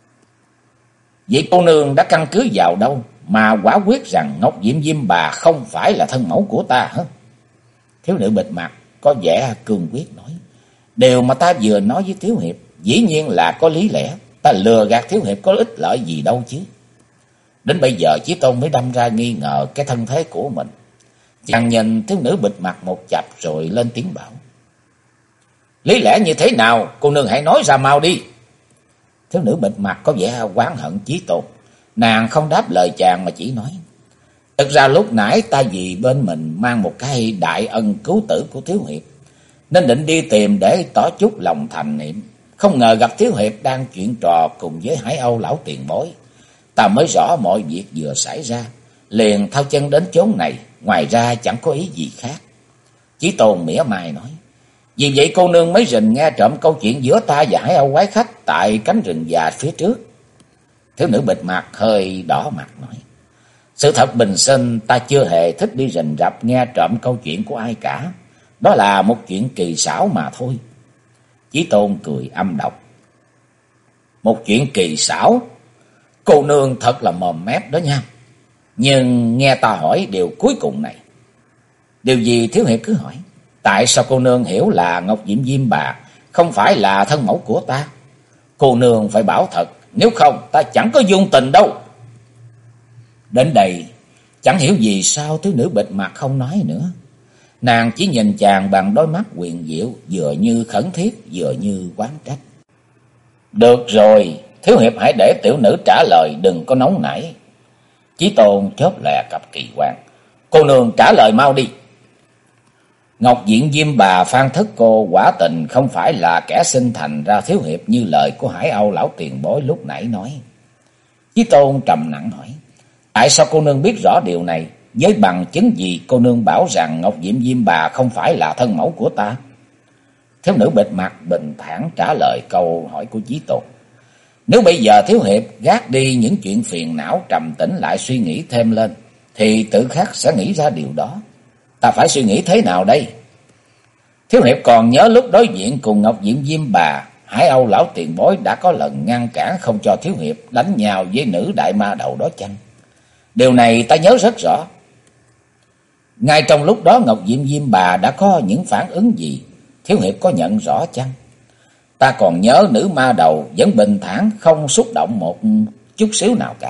Speaker 1: Vậy cô nương đã căn cứ vào đâu mà quả quyết rằng Ngọc Diệm Diêm Bà không phải là thân mẫu của ta hả? Thiếu nữ bịt mặt có vẻ cương quyết nói, điều mà ta vừa nói với thiếu hiệp dĩ nhiên là có lý lẽ. Ta lừa gạt thiếu hiệp có ích lợi gì đâu chứ. Đến bây giờ Chí Tôn mới đâm ra nghi ngờ cái thân thế của mình. Chàng nhìn thiếu nữ bịt mặt một chập rồi lên tiếng bảo, lý lẽ như thế nào? Cô nương hãy nói ra mau đi. Thiếu nữ bịt mặt có vẻ oán hận Chí Tôn. Nàng không đáp lời chàng mà chỉ nói, thực ra lúc nãy ta vì bên mình mang một cái đại ân cứu tử của thiếu hiệp, nên định đi tìm để tỏ chút lòng thành niệm. Không ngờ gặp thiếu hiệp đang chuyện trò cùng với Hải Âu lão tiền bối. Ta mới rõ mọi việc vừa xảy ra, liền thao chân đến chốn này. Ngoài ra chẳng có ý gì khác. Chí Tôn mỉa mai nói, vì vậy cô nương mới rình nghe trộm câu chuyện giữa ta và Hải Âu quái khách tại cánh rừng già phía trước. Thiếu nữ bịt mặt hơi đỏ mặt nói, Sự thật bình sinh, ta chưa hề thích đi rình rập nghe trộm câu chuyện của ai cả. Đó là một chuyện kỳ xảo mà thôi. Chí Tôn cười âm độc. Một chuyện kỳ xảo? Cô nương thật là mồm mép đó nha. Nhưng nghe ta hỏi điều cuối cùng này. Điều gì thiếu hiệp cứ hỏi. Tại sao cô nương hiểu là Ngọc Diệm Diêm Bà không phải là thân mẫu của ta? Cô nương phải bảo thật, nếu không ta chẳng có dung tình đâu. Đến đây, chẳng hiểu gì sao thiếu nữ bịt mặt không nói nữa. Nàng chỉ nhìn chàng bằng đôi mắt huyền diệu, vừa như khẩn thiết, vừa như oán trách. Được rồi, thiếu hiệp hãy để tiểu nữ trả lời, đừng có nóng nảy. Chí Tôn chớp lè cặp kỳ quan. Cô nương trả lời mau đi. Ngọc Diện Diêm Bà Phan Thất Cô quả tình không phải là kẻ sinh thành ra thiếu hiệp như lời của Hải Âu lão tiền bối lúc nãy nói. Chí Tôn trầm nặng hỏi. Tại sao cô nương biết rõ điều này? Với bằng chứng gì cô nương bảo rằng Ngọc Diệm Diêm Bà không phải là thân mẫu của ta? Thiếu nữ bịt mặt bình thản trả lời câu hỏi của Chí Tôn. Nếu bây giờ thiếu hiệp gác đi những chuyện phiền não, trầm tĩnh lại suy nghĩ thêm lên, thì tự khắc sẽ nghĩ ra điều đó. Ta phải suy nghĩ thế nào đây? Thiếu hiệp còn nhớ lúc đối diện cùng Ngọc Diệm Diêm Bà, Hải Âu lão tiền bối đã có lần ngăn cản không cho thiếu hiệp đánh nhau với nữ đại ma đầu đó chăng? Điều này ta nhớ rất rõ. Ngay trong lúc đó Ngọc Diệm Diêm Bà đã có những phản ứng gì? Thiếu hiệp có nhận rõ chăng? Ta còn nhớ nữ ma đầu vẫn bình thản, không xúc động một chút xíu nào cả.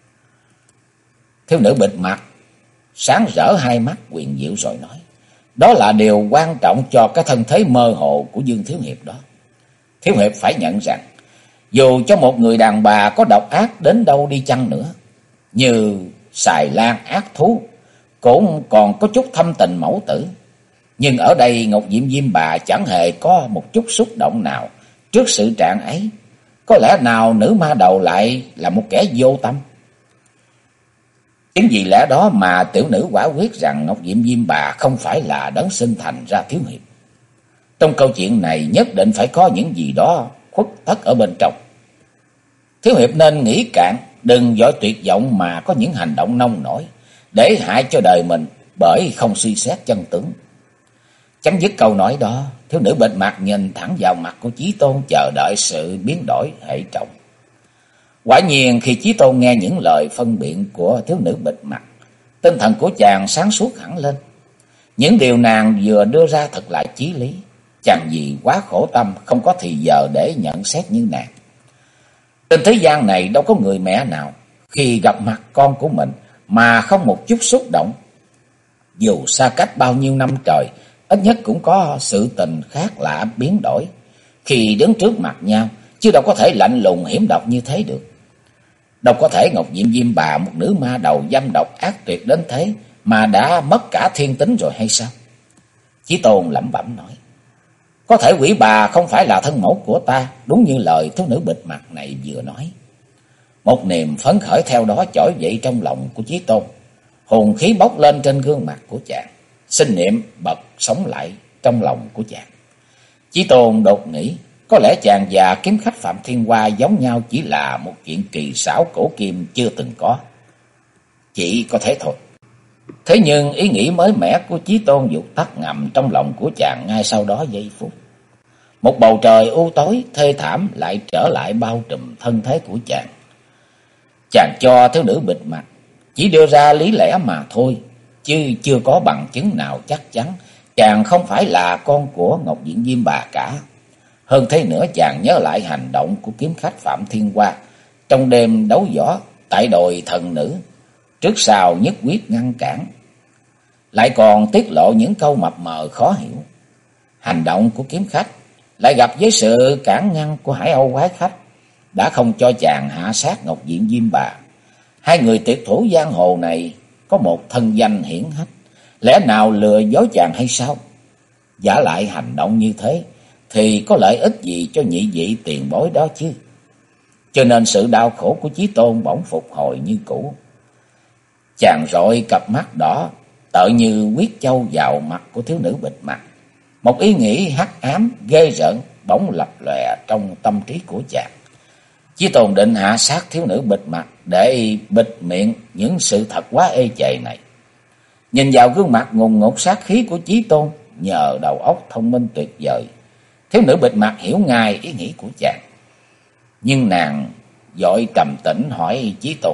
Speaker 1: Thiếu nữ bịt mặt sáng rỡ hai mắt huyền diệu rồi nói. Đó là điều quan trọng cho cái thân thế mơ hồ của Dương thiếu hiệp đó. Thiếu hiệp phải nhận rằng, dù cho một người đàn bà có độc ác đến đâu đi chăng nữa, như xài lan ác thú, cũng còn có chút thâm tình mẫu tử. Nhưng ở đây Ngọc Diệm Diêm Bà chẳng hề có một chút xúc động nào trước sự trạng ấy. Có lẽ nào nữ ma đầu lại là một kẻ vô tâm? Chính vì lẽ đó mà tiểu nữ quả quyết rằng Ngọc Diệm Diêm Bà không phải là đấng sinh thành ra thiếu hiệp. Trong câu chuyện này nhất định phải có những gì đó khuất tất ở bên trong. Thiếu hiệp nên nghĩ cạn, đừng vội tuyệt vọng mà có những hành động nông nổi, để hại cho đời mình bởi không suy xét chân tướng. Chấm dứt câu nói đó, thiếu nữ bịt mặt nhìn thẳng vào mặt của Chí Tôn, chờ đợi sự biến đổi hệ trọng. Quả nhiên khi Chí Tôn nghe những lời phân biện của thiếu nữ bịt mặt, tinh thần của chàng sáng suốt hẳn lên. Những điều nàng vừa đưa ra thật là chí lý. Chàng vì quá khổ tâm, không có thì giờ để nhận xét như nàng. Trên thế gian này đâu có người mẹ nào khi gặp mặt con của mình mà không một chút xúc động. Dù xa cách bao nhiêu năm trời, ít nhất cũng có sự tình khác lạ biến đổi khi đứng trước mặt nhau, chứ đâu có thể lạnh lùng hiểm độc như thế được. Đâu có thể Ngọc Diệm Diêm Bà, một nữ ma đầu dâm độc ác tuyệt đến thế, mà đã mất cả thiên tính rồi hay sao? Chí Tôn lẩm bẩm nói. Có thể quỷ bà không phải là thân mẫu của ta, đúng như lời thiếu nữ bịt mặt này vừa nói. Một niềm phấn khởi theo đó trỗi dậy trong lòng của Chí Tôn. Hồn khí bốc lên trên gương mặt của chàng, sinh niệm bật sống lại trong lòng của chàng. Chí Tôn đột nghĩ, có lẽ chàng và kiếm khách Phạm Thiên Hoa giống nhau, chỉ là một chuyện kỳ xảo cổ kim chưa từng có. Chỉ có thế thôi. Thế nhưng ý nghĩ mới mẻ của Chí Tôn vụt tắt ngầm trong lòng của chàng ngay sau đó giây phút. Một bầu trời u tối thê thảm lại trở lại bao trùm thân thế của chàng. Chàng cho thiếu nữ bịt mặt chỉ đưa ra lý lẽ mà thôi, chứ chưa có bằng chứng nào chắc chắn chàng không phải là con của Ngọc Diệm Diêm Bà cả. Hơn thế nữa, chàng nhớ lại hành động của kiếm khách Phạm Thiên Hoa trong đêm đấu võ tại đồi thần nữ, trước sau nhất quyết ngăn cản, lại còn tiết lộ những câu mập mờ khó hiểu. Hành động của kiếm khách lại gặp với sự cản ngăn của Hải Âu quái khách đã không cho chàng hạ sát Ngọc Diệm Diêm Bà. Hai người tuyệt thủ giang hồ này có một thân danh hiển hách, lẽ nào lừa dối chàng hay sao? Giả lại hành động như thế thì có lợi ích gì cho nhị vị tiền bối đó chứ? Cho nên sự đau khổ của Chí Tôn bỗng phục hồi như cũ. Chàng rọi cặp mắt đỏ tợ như huyết châu vào mặt của thiếu nữ bịt mặt. Một ý nghĩ hắc ám ghê rợn bỗng lập lòe trong tâm trí của chàng. Chí Tôn định hạ sát thiếu nữ bịt mặt để bịt miệng những sự thật quá ê chề này. Nhìn vào gương mặt ngùn ngụt sát khí của Chí Tôn, nhờ đầu óc thông minh tuyệt vời, thiếu nữ bịt mặt hiểu ngay ý nghĩ của chàng. Nhưng nàng vội trầm tĩnh hỏi Chí Tôn: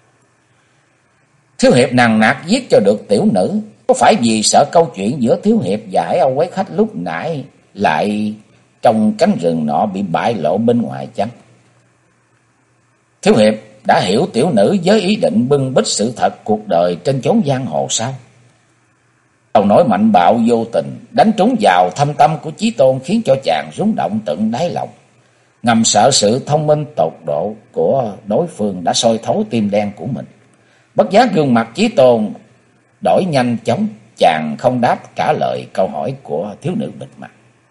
Speaker 1: Thiếu hiệp nằng nặc giết cho được tiểu nữ, có phải vì sợ câu chuyện giữa thiếu hiệp và Hải Âu quái khách lúc nãy lại trong cánh rừng nọ bị bại lộ bên ngoài chăng? Thiếu hiệp đã hiểu tiểu nữ với ý định bưng bít sự thật cuộc đời trên chốn giang hồ sao? Câu nói mạnh bạo vô tình đánh trúng vào thâm tâm của Chí Tôn, khiến cho chàng rung động tận đáy lòng. Ngầm sợ sự thông minh tột độ của đối phương đã soi thấu tim đen của mình. Bất giác gương mặt Chí Tôn đổi nhanh chóng, chàng không đáp trả lời câu hỏi của thiếu nữ bịt mặt.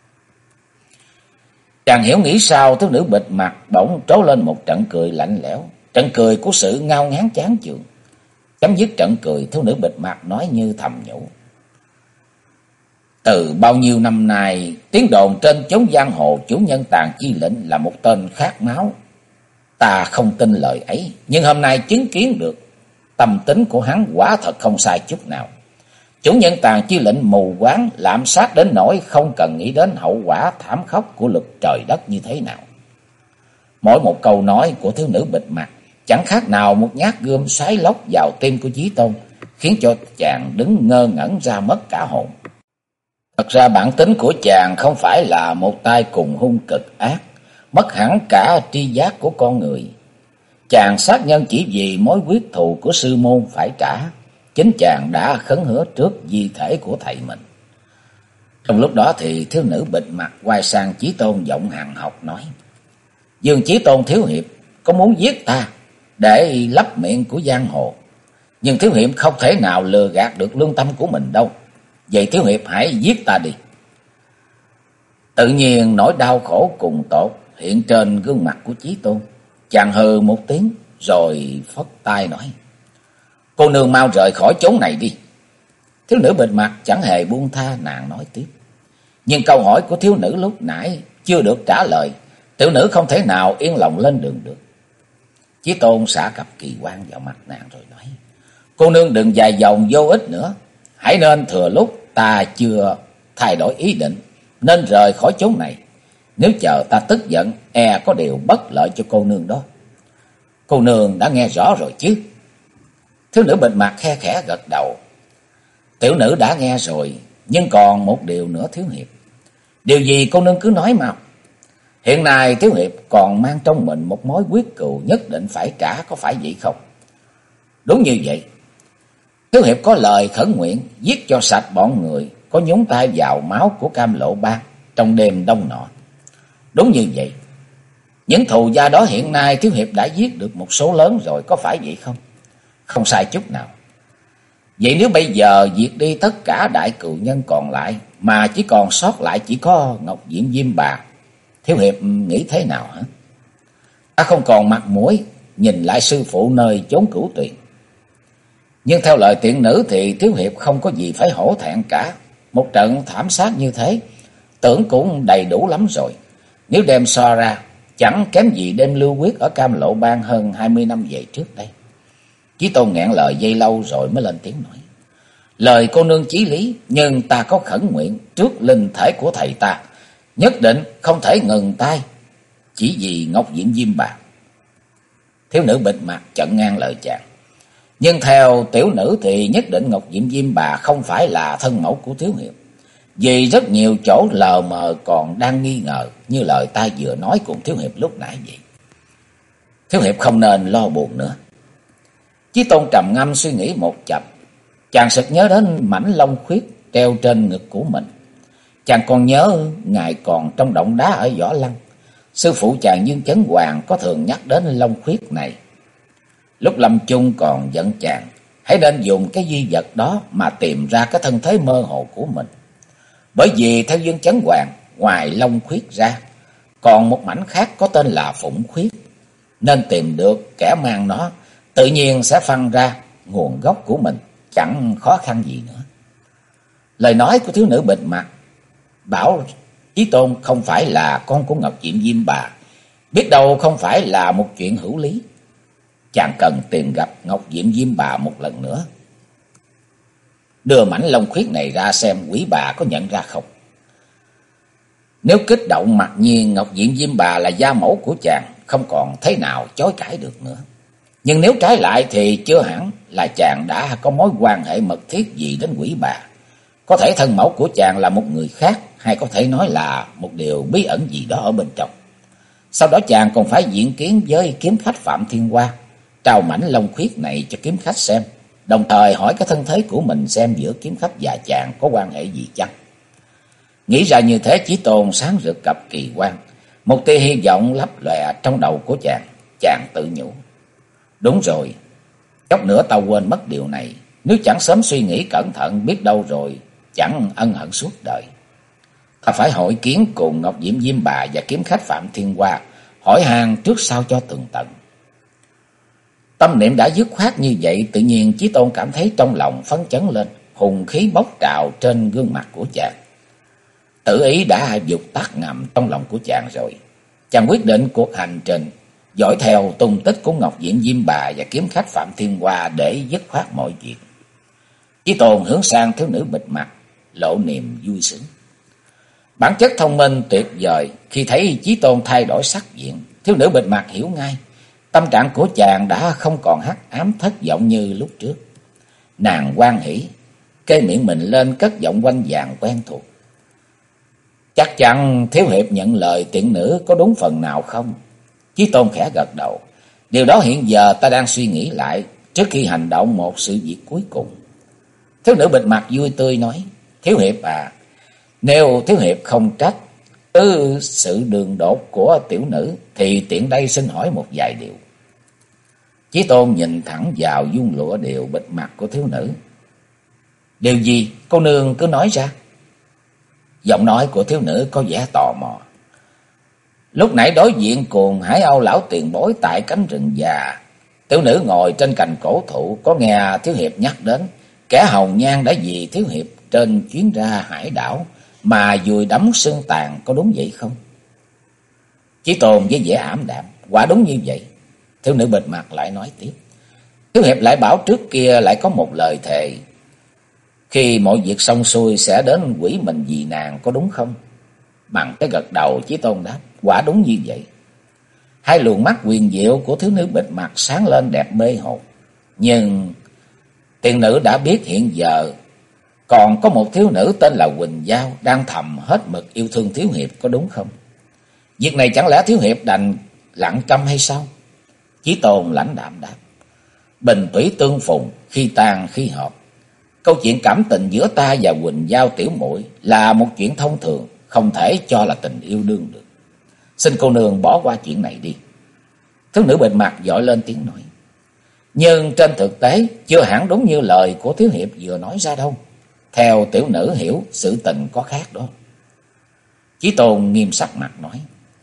Speaker 1: Chàng hiểu nghĩ sao, thiếu nữ bịt mặt bỗng trố lên một trận cười lạnh lẽo, trận cười của sự ngao ngán chán chường. Chấm dứt trận cười, thiếu nữ bịt mặt nói như thầm nhủ: Từ bao nhiêu năm nay, tiếng đồn trên chốn giang hồ chủ nhân Tàn Chi Lệnh là một tên khát máu. Ta không tin lời ấy, nhưng hôm nay chứng kiến được tâm tính của hắn quả thật không sai chút nào. Chủ nhân Tàn Chi Lệnh mù quáng lạm sát đến nỗi không cần nghĩ đến hậu quả thảm khốc của lực trời đất như thế nào. Mỗi một câu nói của thiếu nữ bịt mặt chẳng khác nào một nhát gươm xoáy lốc vào tim của Chí Tôn, khiến cho chàng đứng ngơ ngẩn ra mất cả hồn. Thật ra bản tính của chàng không phải là một tay cùng hung cực ác, mất hẳn cả tri giác của con người. Chàng sát nhân chỉ vì mối quyết thù của sư môn phải trả. Chính chàng đã khấn hứa trước di thể của thầy mình. Trong lúc đó thì thiếu nữ bịt mặt quay sang Chí Tôn giọng hằn học nói: Dương Chí Tôn thiếu hiệp có muốn giết ta để lấp miệng của giang hồ, nhưng thiếu hiệp không thể nào lừa gạt được lương tâm của mình đâu. Vậy thiếu hiệp hãy giết ta đi. Tự nhiên nỗi đau khổ cùng tột hiện trên gương mặt của Chí Tôn. Chàng hừ một tiếng rồi phất tay nói: Cô nương mau rời khỏi chốn này đi. Thiếu nữ bịt mặt chẳng hề buông tha, nàng nói tiếp: Nhưng câu hỏi của thiếu nữ lúc nãy chưa được trả lời, tiểu nữ không thể nào yên lòng lên đường được. Chí Tôn xả cặp kỳ quan vào mặt nàng rồi nói: Cô nương đừng dài dòng vô ích nữa, hãy nên thừa lúc ta chưa thay đổi ý định nên rời khỏi chốn này. Nếu chờ ta tức giận, e có điều bất lợi cho cô nương đó. Cô nương đã nghe rõ rồi chứ? Thiếu nữ bịt mặt khe khẽ gật đầu: Tiểu nữ đã nghe rồi, nhưng còn một điều nữa thiếu hiệp. Điều gì cô nương cứ nói mau. Hiện nay thiếu hiệp còn mang trong mình một mối quyết cừu nhất định phải trả, có phải vậy không? Đúng như vậy. Thiếu hiệp có lời khẩn nguyện giết cho sạch bọn người có nhúng tay vào máu của Cam Lộ Bang trong đêm đông nọ. Đúng như vậy. Những thù gia đó hiện nay thiếu hiệp đã giết được một số lớn rồi, có phải vậy không? Không sai chút nào. Vậy nếu bây giờ diệt đi tất cả đại cừu nhân còn lại, mà chỉ còn sót lại chỉ có Ngọc Diễm Diêm Bà, thiếu hiệp nghĩ thế nào hả? Ta không còn mặt mũi nhìn lại sư phụ nơi chốn Cửu Tuyền. Nhưng theo lời tiện nữ thì thiếu hiệp không có gì phải hổ thẹn cả. Một trận thảm sát như thế tưởng cũng đầy đủ lắm rồi. Nếu đem so ra, chẳng kém gì đêm Lưu Quyết ở Cam Lộ Bang hơn 20 năm về trước đây. Chí Tôn nghẹn lời giây lâu rồi mới lên tiếng nói: Lời cô nương chí lý, nhưng ta có khẩn nguyện trước linh thể của thầy ta, nhất định không thể ngừng tay chỉ vì Ngọc Diễm Diêm Bà. Thiếu nữ bịt mặt chặn ngang lời chàng: Nhưng theo tiểu nữ thì nhất định Ngọc Diễm Diêm Bà không phải là thân mẫu của thiếu hiệp, vì rất nhiều chỗ lờ mờ còn đang nghi ngờ, như lời ta vừa nói cùng thiếu hiệp lúc nãy vậy. Thiếu hiệp không nên lo buồn nữa. Chí Tôn trầm ngâm suy nghĩ một chập, chàng sực nhớ đến mảnh lông khuyết treo trên ngực của mình. Chàng còn nhớ ngày còn trong động đá ở Võ Lăng, sư phụ chàng Dương Chấn Hoàng có thường nhắc đến lông khuyết này. Lúc lâm chung còn giận chàng hãy nên dùng cái duy vật đó mà tìm ra cái thân thế mơ hồ của mình. Bởi vì theo Dương Chấn Hoàng, ngoài lông khuyết ra còn một mảnh khác có tên là phụng khuyết, nên tìm được kẻ mang nó tự nhiên sẽ phân ra nguồn gốc của mình, chẳng khó khăn gì nữa. Lời nói của thiếu nữ bịt mặt bảo Chí Tôn không phải là con của Ngọc Diệm Diêm Bà, biết đâu không phải là một chuyện hữu lý. chàng cần tìm gặp Ngọc Diệm Diêm Bà một lần nữa. Đưa mảnh lông khuyết này ra xem quỷ bà có nhận ra không. Nếu kích động, mặc nhiên Ngọc Diệm Diêm Bà là gia mẫu của chàng, không còn thế nào chối cãi được nữa. Nhưng nếu trái lại thì chưa hẳn là chàng đã có mối quan hệ mật thiết gì đến quỷ bà. Có thể thân mẫu của chàng là một người khác, hay có thể nói là một điều bí ẩn gì đó ở bên trong. Sau đó chàng còn phải diện kiến với kiếm khách Phạm Thiên Hoa, trao mảnh lông khuyết này cho kiếm khách xem, đồng thời hỏi cái thân thế của mình xem giữa kiếm khách và chàng có quan hệ gì chăng. Nghĩ ra như thế, Chí Tôn sáng rực cặp kỳ quan, một tia hy vọng lấp lòe trong đầu của chàng. Chàng tự nhủ, đúng rồi, chốc nữa tao quên mất điều này. Nếu chẳng sớm suy nghĩ cẩn thận, biết đâu rồi chẳng ân hận suốt đời. Ta phải hội kiến cùng Ngọc Diệm Diêm Bà và kiếm khách Phạm Thiên Hoa, hỏi han trước sau cho tường tận. Tâm niệm đã dứt khoát như vậy, tự nhiên Chí Tôn cảm thấy trong lòng phấn chấn lên, hùng khí bốc trào trên gương mặt của chàng. Tự ý đã dục tắt ngầm trong lòng của chàng rồi. Chàng quyết định cuộc hành trình dõi theo tung tích của Ngọc Diệm Diêm Bà và kiếm khách Phạm Thiên Hoa để dứt khoát mọi việc. Chí Tôn hướng sang thiếu nữ bịt mặt, lộ niềm vui sướng. Bản chất thông minh tuyệt vời, khi thấy Chí Tôn thay đổi sắc diện, thiếu nữ bịt mặt hiểu ngay tâm trạng của chàng đã không còn hắc ám thất vọng như lúc trước. Nàng hoan hỉ, kê miệng mình lên cất giọng quanh vàng quen thuộc. Chắc chắn thiếu hiệp nhận lời tiện nữ có đúng phần nào không? Chí Tôn khẽ gật đầu. Điều đó hiện giờ ta đang suy nghĩ lại trước khi hành động một sự việc cuối cùng. Thiếu nữ bịt mặt vui tươi nói, thiếu hiệp à, nếu thiếu hiệp không trách sự đường đột của tiểu nữ thì tiện đây xin hỏi một vài điều. Chí Tôn nhìn thẳng vào vuông lụa đều bịt mặt của thiếu nữ. Điều gì? Cô nương cứ nói ra. Giọng nói của thiếu nữ có vẻ tò mò. Lúc nãy đối diện cùng Hải Âu lão tiền bối tại cánh rừng già, tiểu nữ ngồi trên cành cổ thụ có nghe thiếu hiệp nhắc đến kẻ hồng nhan đã vì thiếu hiệp trên chuyến ra hải đảo mà vùi đắm xương tàn, có đúng vậy không? Chí Tôn với vẻ ảm đạm, quả đúng như vậy. Thiếu nữ bịt mặt lại nói tiếp, thiếu hiệp lại bảo trước kia lại có một lời thề, khi mọi việc xong xuôi sẽ đến quỷ mình vì nàng, có đúng không? Bằng cái gật đầu, Chí Tôn đáp, quả đúng như vậy. Hai luồng mắt huyền diệu của thiếu nữ bịt mặt sáng lên đẹp mê hồn. Nhưng tiền nữ đã biết hiện giờ còn có một thiếu nữ tên là Quỳnh Giao đang thầm hết mực yêu thương thiếu hiệp, có đúng không? Việc này chẳng lẽ thiếu hiệp đành lặng câm hay sao? Chí Tôn lãnh đạm đáp, bình tủy tương phùng, khi tan khi hợp. Câu chuyện cảm tình giữa ta và Quỳnh Giao tiểu muội là một chuyện thông thường, không thể cho là tình yêu đương được. Xin cô nương bỏ qua chuyện này đi. Thiếu nữ bịt mặt vội lên tiếng nói, nhưng trên thực tế chưa hẳn đúng như lời của thiếu hiệp vừa nói ra đâu. Theo tiểu nữ hiểu, sự tình có khác đó. Chí Tôn nghiêm sắc mặt nói,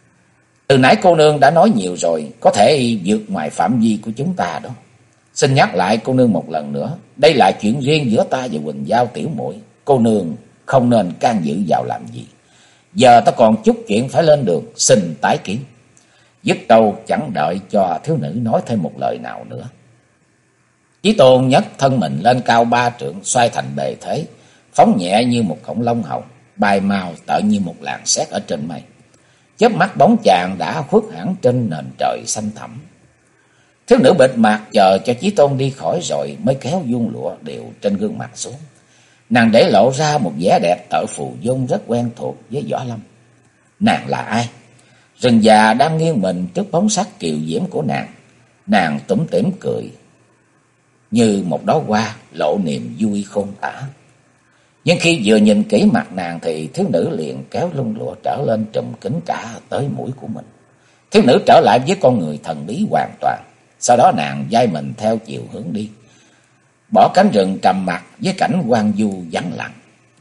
Speaker 1: từ nãy cô nương đã nói nhiều rồi, có thể vượt ngoài phạm vi của chúng ta đó. Xin nhắc lại cô nương một lần nữa, đây là chuyện riêng giữa ta và Quỳnh Giao tiểu muội, cô nương không nên can dự vào làm gì. Giờ ta còn chút chuyện phải lên đường, xin tái kiến. Dứt câu chẳng đợi cho thiếu nữ nói thêm một lời nào nữa, Chí Tôn nhấc thân mình lên cao 3 trượng, xoay thành bề thế, phóng nhẹ như một khổng lông hồng, bay mau tựa như một làn sét ở trên mây. Chớp mắt bóng chàng đã khuất hẳn trên nền trời xanh thẳm. Thiếu nữ bịt mặt chờ cho Chí Tôn đi khỏi rồi mới kéo vuông lụa đều trên gương mặt xuống. Nàng để lộ ra một vẻ đẹp tợ phù dung rất quen thuộc với Võ Lâm. Nàng là ai? Rừng già đang nghiêng mình trước bóng sắc kiều diễm của nàng. Nàng tủm tỉm cười như một đóa hoa, lộ niềm vui khôn tả. Nhưng khi vừa nhìn kỹ mặt nàng thì thiếu nữ liền kéo lung lụa trở lên trùm kín cả tới mũi của mình. Thiếu nữ trở lại với con người thần bí hoàn toàn. Sau đó nàng vai mình theo chiều hướng đi, bỏ cánh rừng trầm mặc với cảnh hoang vu vắng lặng.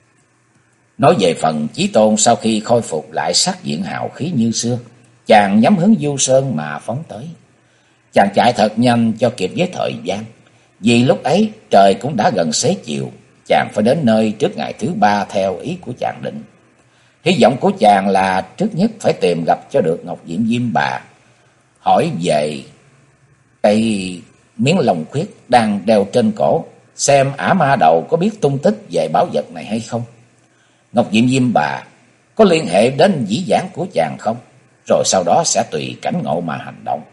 Speaker 1: Nói về phần Chí Tôn, sau khi khôi phục lại sắc diện hào khí như xưa, chàng nhắm hướng Du Sơn mà phóng tới. Chàng chạy thật nhanh cho kịp với thời gian, vì lúc ấy trời cũng đã gần xế chiều. Chàng phải đến nơi trước ngày thứ 3 theo ý của chàng định. Hy vọng của chàng là trước nhất phải tìm gặp cho được Ngọc Diệm Diêm Bà, hỏi về Cây miếng lồng khuyết đang đeo trên cổ, xem ả ma đầu có biết tung tích về bảo vật này hay không. Ngọc Diệm Diêm Bà có liên hệ đến dĩ vãng của chàng không? Rồi sau đó sẽ tùy cảnh ngộ mà hành động.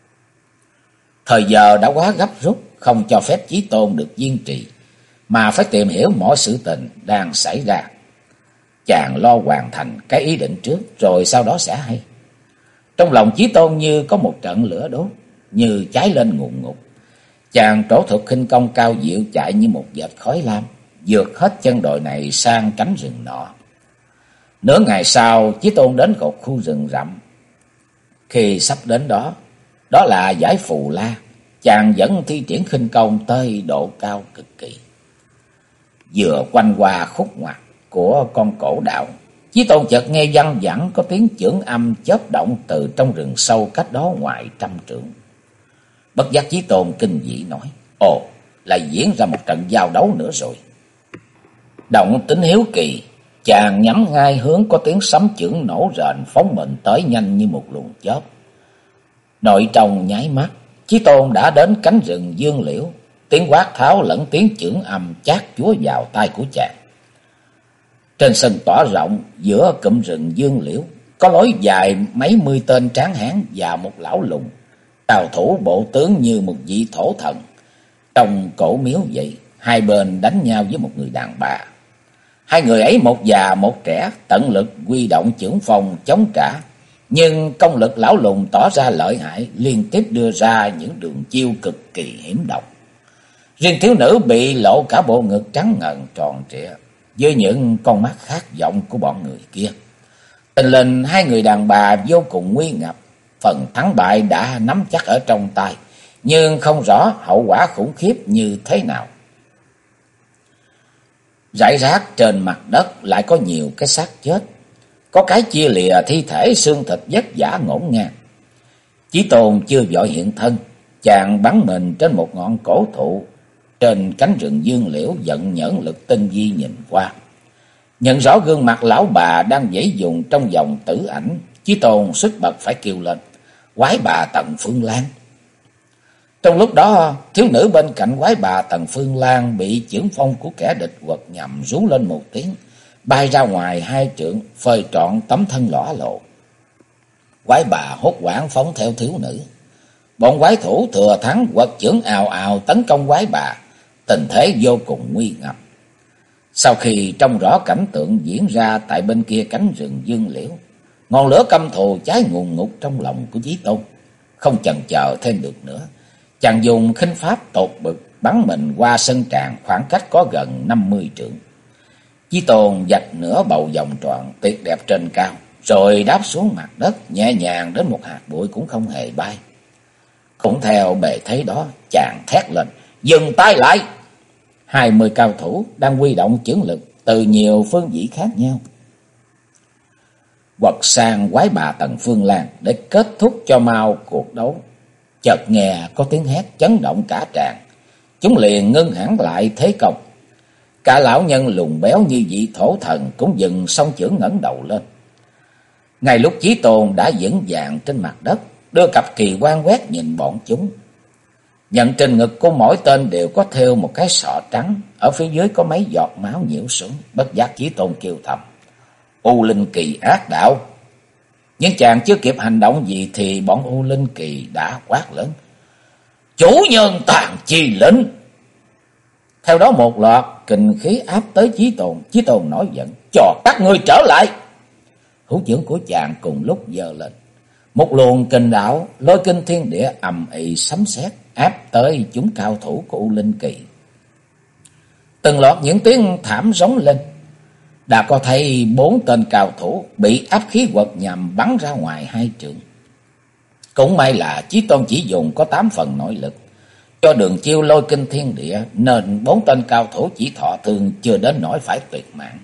Speaker 1: Thời giờ đã quá gấp rút, không cho phép Chí Tôn được kiên trì, mà phải tìm hiểu mọi sự tình đang xảy ra. Chàng lo hoàn thành cái ý định trước, rồi sau đó sẽ hay. Trong lòng Chí Tôn như có một trận lửa đốt, như cháy lên ngùn ngụt. Chàng trổ thuật khinh công cao diệu, chạy như một vệt khói lam, vượt hết chân đồi này sang cánh rừng nọ. Nửa ngày sau, Chí Tôn đến một khu rừng rậm. Khi sắp đến đó, đó là dải Phù La. Chàng vẫn thi triển khinh công tới độ cao cực kỳ. Vừa quanh qua khúc ngoặt của con cổ đạo, Chí Tôn chợt nghe văng vẳng có tiếng chưởng âm chớp động từ trong rừng sâu cách đó ngoài 100 trượng. Bất giác Chí Tôn kinh dị nói: ồ, lại diễn ra một trận giao đấu nữa rồi. Động tính hiếu kỳ, chàng nhắm ngay hướng có tiếng sấm chưởng nổ rền phóng mình tới nhanh như một luồng chớp. Nội trong nháy mắt, Chí Tôn đã đến cánh rừng dương liễu. Tiếng quát tháo lẫn tiếng chưởng âm chát chúa vào tai của chàng. Trên sân tỏa rộng giữa cụm rừng dương liễu, có lối dài mấy mươi tên tráng hán và một lão lùng, cao thủ bộ tướng như một vị thổ thần. Trong cổ miếu vậy, hai bên đánh nhau với một người đàn bà. Hai người ấy một già một trẻ, tận lực huy động chưởng phong chống trả. Nhưng công lực lão lùng tỏ ra lợi hại, liên tiếp đưa ra những đường chiêu cực kỳ hiểm độc. Riêng thiếu nữ bị lộ cả bộ ngực trắng ngần tròn trịa, với những con mắt khát vọng của bọn người kia. Tình hình hai người đàn bà vô cùng nguy ngập, phần thắng bại đã nắm chắc ở trong tay, nhưng không rõ hậu quả khủng khiếp như thế nào. Rải rác trên mặt đất lại có nhiều cái xác chết, có cái chia lìa thi thể, xương thịt vất vả ngổn ngang. Chí Tôn chưa vội hiện thân, chàng bắn mình trên một ngọn cổ thụ trên cánh rừng dương liễu, vận nhẫn lực tinh vi nhìn qua, nhận rõ gương mặt lão bà đang giãy dùng trong vòng tử ảnh. Chí Tôn sức bật phải kêu lên: quái bà Tần Phương Lan! Trong lúc đó, thiếu nữ bên cạnh quái bà Tần Phương Lan bị chưởng phong của kẻ địch quật nhằm, rú lên một tiếng, bay ra ngoài 2 trượng, phơi trọn tấm thân lõa lộ. Quái bà hốt hoảng phóng theo thiếu nữ. Bọn quái thủ thừa thắng quật chưởng ào ào tấn công quái bà, tình thế vô cùng nguy ngập. Sau khi trông rõ cảnh tượng diễn ra tại bên kia cánh rừng dương liễu, ngọn lửa căm thù cháy ngùn ngụt trong lòng của Chí Tôn. Không chần chờ thêm được nữa, chàng dùng khinh pháp tột bực bắn mình qua sân tràng khoảng cách có gần 50 trượng. Chí Tôn vạch nửa bầu vòng tròn tuyệt đẹp trên cao, rồi đáp xuống mặt đất nhẹ nhàng đến một hạt bụi cũng không hề bay. Cũng theo bề thế đó, chàng thét lên: dừng tay lại! 20 cao thủ đang huy động chưởng lực từ nhiều phương vị khác nhau, quật sang quái bà Tần Phương Lan để kết thúc cho mau cuộc đấu. Chợt nghe có tiếng hét chấn động cả tràng, chúng liền ngưng hẳn lại thế công. Cả lão nhân lùn béo như vị thổ thần cũng dừng song chưởng, ngẩng đầu lên. Ngay lúc Chí Tôn đã vững vàng trên mặt đất, đưa cặp kỳ quan quét nhìn bọn chúng. Nhận trên ngực của mỗi tên đều có thêu một cái sọ trắng, ở phía dưới có mấy giọt máu nhiễu xuống. Bất giác Chí Tôn kêu thầm: U Linh Kỳ ác đạo! Nhưng chàng chưa kịp hành động gì thì bọn U Linh Kỳ đã quát lớn: chủ nhân tàn chi lĩnh! Theo đó một loạt kình khí áp tới Chí Tôn. Chí Tôn nổi giận: cho các ngươi trở lại! Hữu chưởng của chàng cùng lúc giơ lên, một luồng kình đạo lôi kinh thiên địa ầm ĩ sấm sét áp tới chúng cao thủ của U Linh Kỳ. Từng loạt những tiếng thảm rống lên, đã có thấy 4 tên cao thủ bị áp khí quật nhằm bắn ra ngoài 2 trượng. Cũng may là Chí Tôn chỉ dùng có 8 phần nội lực cho đường chiêu lôi kinh thiên địa, nên 4 tên cao thủ chỉ thọ thương, chưa đến nỗi phải tuyệt mạng.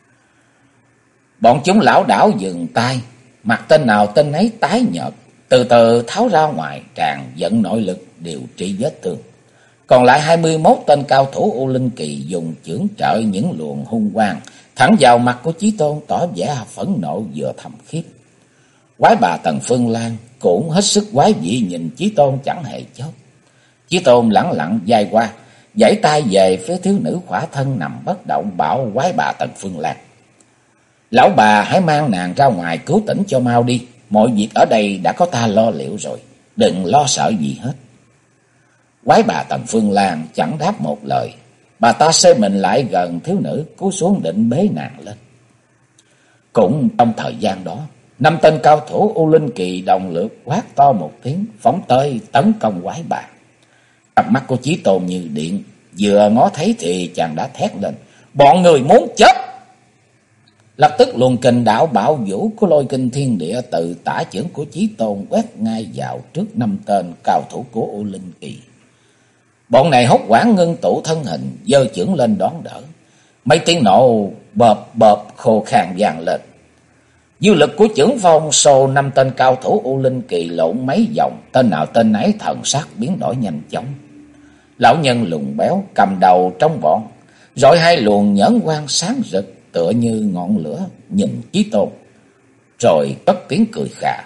Speaker 1: Bọn chúng lảo đảo dừng tay, mặt tên nào tên ấy tái nhợt, từ từ tháo ra ngoài tràn vận nội lực điều trị vết thương. Còn lại 21 tên cao thủ U Linh Kỳ dùng chưởng trợ những luồng hung quang thẳng vào mặt của Chí Tôn, tỏ vẻ phẫn nộ vừa thầm khiếp. Quái bà Tần Phương Lan cũng hết sức quái dị nhìn Chí Tôn chẳng hề chớp. Chí Tôn lẳng lặng dài qua, giãy tay về phía thiếu nữ khỏa thân nằm bất động, bảo quái bà Tần Phương Lan: Lão bà hãy mang nàng ra ngoài cứu tỉnh cho mau đi. Mọi việc ở đây đã có ta lo liệu rồi, đừng lo sợ gì hết. Quái bà Tần Phương Lan chẳng đáp một lời. Bà ta xoay mình lại gần thiếu nữ, cúi xuống định bế nàng lên. Cũng trong thời gian đó, 5 tên cao thủ U Linh Kỳ đồng lượt quát to một tiếng, phóng tới tấn công quái bà. Cặp mắt của Chí Tôn như điện, vừa ngó thấy thì chàng đã thét lên: Bọn người muốn chết! Lập tức luồng kình đạo bạo vũ của Lôi Kinh Thiên Địa từ tả chưởng của Chí Tôn quét ngay vào trước 5 tên cao thủ của U Linh Kỳ. Bọn này hốt hoảng ngưng tụ thân hình, giơ chưởng lên đón đỡ. Mấy tiếng nổ bợp bợp khô khan vang lên. Dư lực của chưởng phong xô 5 tên cao thủ U Linh Kỳ lộn mấy vòng, tên nào tên nấy thần sắc biến đổi nhanh chóng. Lão nhân lùn béo cầm đầu trong bọn, rọi 2 luồng nhẫn quang sáng rực tựa như ngọn lửa nhìn Chí Tôn, rồi cất tiếng cười khà: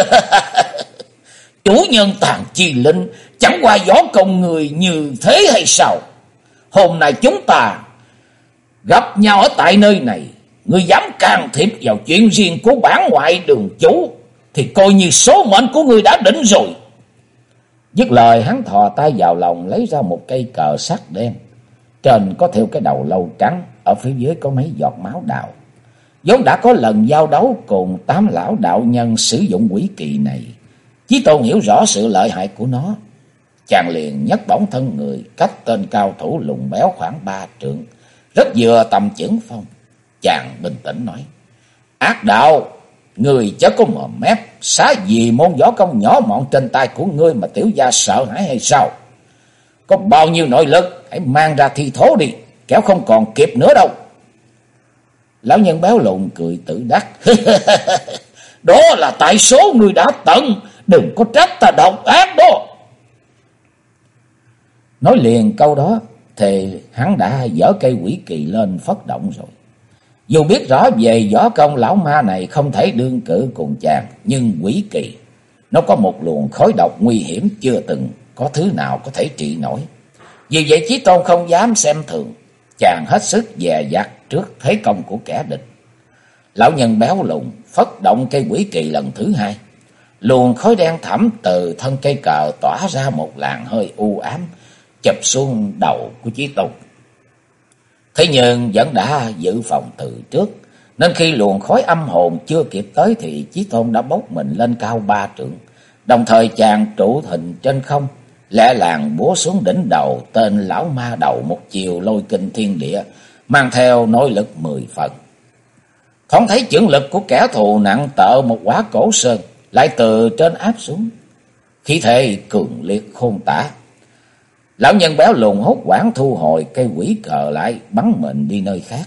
Speaker 1: Chủ nhân Tàn Chi Linh chẳng qua võ công người như thế hay sao? Hôm nay chúng ta gặp nhau ở tại nơi này, ngươi dám can thiệp vào chuyện riêng của bản ngoại đường chủ thì coi như số mệnh của ngươi đã định rồi. Dứt lời, hắn thò tay vào lòng lấy ra một cây cờ sắt đen, trên có thêu cái đầu lâu trắng, ở phía dưới có mấy giọt máu đạo. Vốn đã có lần giao đấu cùng 8 lão đạo nhân sử dụng quỷ kỳ này, Chí Tôn hiểu rõ sự lợi hại của nó. Chàng liền nhấc bổng thân người cách tên cao thủ lùn béo khoảng 3 trượng, rất vừa tầm chưởng phong. Chàng bình tĩnh nói: Ác đạo, người chớ có mồm mép, xá gì môn võ công nhỏ mọn trên tay của ngươi mà tiểu gia sợ hãi hay sao? Có bao nhiêu nội lực, hãy mang ra thi thố đi, kéo không còn kịp nữa đâu. Lão nhân béo lùn cười tự đắc: Đó là tại số ngươi đã tận, đừng có trách ta độc ác đó. Nói liền câu đó thì hắn đã giở cây quỷ kỳ lên phất động rồi. Dù biết rõ về võ công lão ma này không thể đương cự cùng chàng, nhưng quỷ kỳ nó có một luồng khói độc nguy hiểm chưa từng có thứ nào có thể trị nổi. Vì vậy Chí Tôn không dám xem thường, chàng hết sức dè dặt trước thế công của kẻ địch. Lão nhân béo lùn phất động cây quỷ kỳ lần thứ 2. Luồng khói đen thẳm từ thân cây cờ tỏa ra một làn hơi u ám, chụp xuống đầu của Chí Tôn. Thế nhưng vẫn đã dự phòng từ trước, nên khi luồng khói âm hồn chưa kịp tới thì Chí Tôn đã bốc mình lên cao 3 trượng. Đồng thời chàng trụ hình trên không, lẹ làng búa xuống đỉnh đầu tên lão ma đầu một chiều Lôi Kinh Thiên Địa, mang theo nội lực 10 phần. Thoáng thấy chưởng lực của kẻ thù nặng tợ một quả cổ sơn, lại từ trên áp xuống, khí thế cường liệt khôn tả. Lão nhân béo lùn hốt hoảng thu hồi cây quỷ cờ lại, bắn mình đi nơi khác.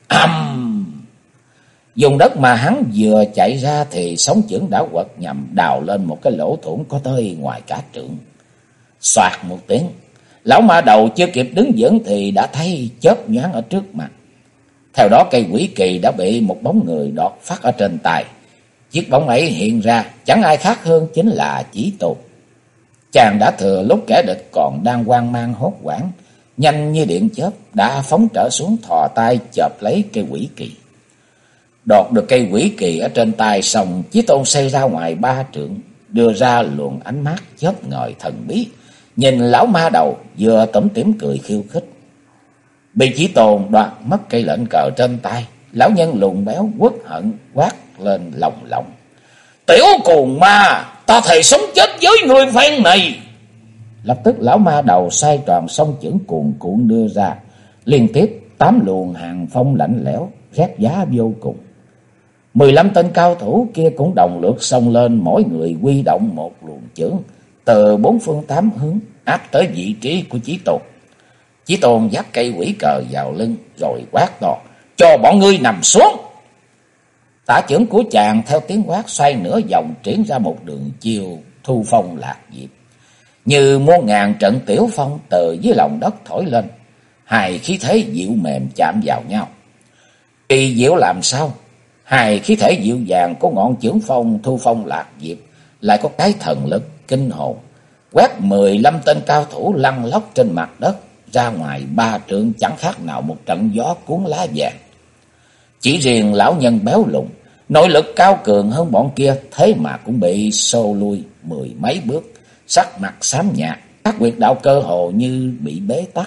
Speaker 1: Dùng đất mà hắn vừa chạy ra thì sóng chưởng đã quật nhằm đào lên một cái lỗ thủng có tới ngoài cả trượng. Xoạt một tiếng, lão ma đầu chưa kịp đứng vững thì đã thấy chớp nhoáng ở trước mặt. Theo đó cây quỷ kỳ đã bị một bóng người đọt phát ở trên tay. Chiếc bóng ấy hiện ra chẳng ai khác hơn chính là Chí Tôn. Chàng đã thừa lúc kẻ địch còn đang hoang mang hốt hoảng, nhanh như điện chớp đã phóng trở xuống, thò tay chộp lấy cây quỷ kỳ. Đọt được cây quỷ kỳ ở trên tay xong, Chí Tôn xây ra ngoài 3 trượng, đưa ra luồng ánh mắt chớp ngời thần bí, nhìn lão ma đầu vừa tủm tỉm cười khiêu khích. Bị Chí Tôn đoạt mất cây lệnh cờ trên tay, lão nhân lùn béo uất hận quát lên lồng lộng: Tiểu cuồng ma, ta thề sống chết với người phen này. Lập tức lão ma đầu xoay tròn song chưởng cuồn cuộn đưa ra, liên tiếp 8 luồng hàng phong lạnh lẽo rét giá vô cùng. 15 tên cao thủ kia cũng đồng lượt xông lên, mỗi người huy động một luồng chưởng từ 4 phương 8 hướng áp tới vị trí của Chí Tôn. Chí Tôn vác cây quỷ cờ vào lưng rồi quát to: Cho bọn ngươi nằm xuống. Tả chưởng của chàng theo tiếng quát xoay nửa vòng, triển ra một đường chiều thu phong lạc diệp, như muôn ngàn trận tiểu phong từ dưới lòng đất thổi lên, hai khí thế dịu mềm chạm vào nhau. Kỳ diệu làm sao? Hai khí thể dịu dàng của ngọn chưởng phong Thu Phong Lạc Diệp lại có cái thần lực kinh hồn, quét 15 tên cao thủ lăn lóc trên mặt đất ra ngoài 3 trượng, chẳng khác nào một trận gió cuốn lá vàng. Chỉ riêng lão nhân béo lùn, nội lực cao cường hơn bọn kia, thế mà cũng bị xô lui 10 mấy bước, sắc mặt xám nhạt, các huyệt đạo cơ hồ như bị bế tắc.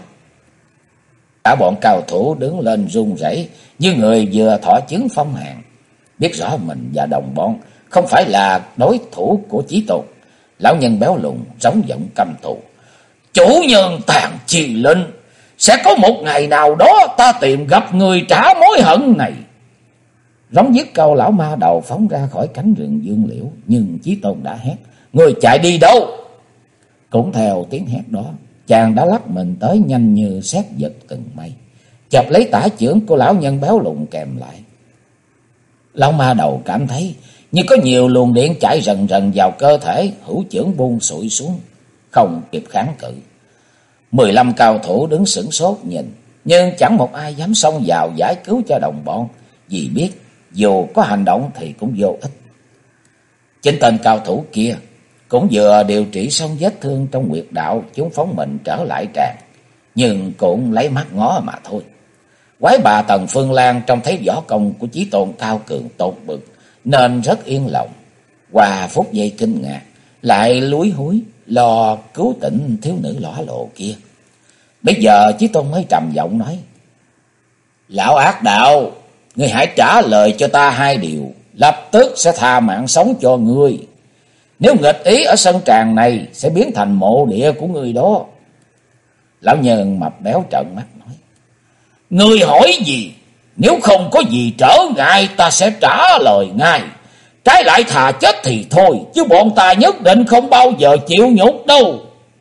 Speaker 1: Cả bọn cao thủ đứng lên run rẩy như người vừa thọ chứng phong hàn, biết rõ mình và đồng bọn không phải là đối thủ của Chí Tôn. Lão nhân béo lùn rống giọng căm thù: "Chủ nhân Tàn Chi Linh, sẽ có một ngày nào đó ta tìm gặp người trả mối hận này." Rống dứt câu, lão ma đầu phóng ra khỏi cánh rừng dương liễu, nhưng Chí Tôn đã hét: "Người chạy đi đâu?" Cũng theo tiếng hét đó, chàng đã lắc mình tới nhanh như sét giật từng mây, chộp lấy tả chưởng của lão nhân béo lùn kèm lại. Lão ma đầu cảm thấy như có nhiều luồng điện chạy rần rần vào cơ thể, hữu chưởng buông sụi xuống, không kịp kháng cự. 15 cao thủ đứng sửng sốt nhìn, nhưng chẳng một ai dám xông vào giải cứu cho đồng bọn, vì biết dù có hành động thì cũng vô ích. Chính tên cao thủ kia cũng vừa điều trị xong vết thương trong huyệt đạo, chúng phóng mình trở lại tràng, nhưng cũng lấy mắt ngó mà thôi. Quái bà Tần Phương Lan trông thấy võ công của Chí Tôn cao cường tột bực nên rất yên lòng. Qua phút giây kinh ngạc, lại lúi húi lo cứu tỉnh thiếu nữ lõa lộ kia. Bây giờ Chí Tôn mới trầm giọng nói: "Lão ác đạo, ngươi hãy trả lời cho ta 2 điều, lập tức sẽ tha mạng sống cho ngươi. Nếu nghịch ý ở sân tràng này sẽ biến thành mộ địa của ngươi đó." Lão nhân mập béo trợn mắt nói: "Ngươi hỏi gì? Nếu không có gì trở ngại ta sẽ trả lời ngay. Trái lại thà chết thì thôi, chứ bọn ta nhất định không bao giờ chịu nhục đâu."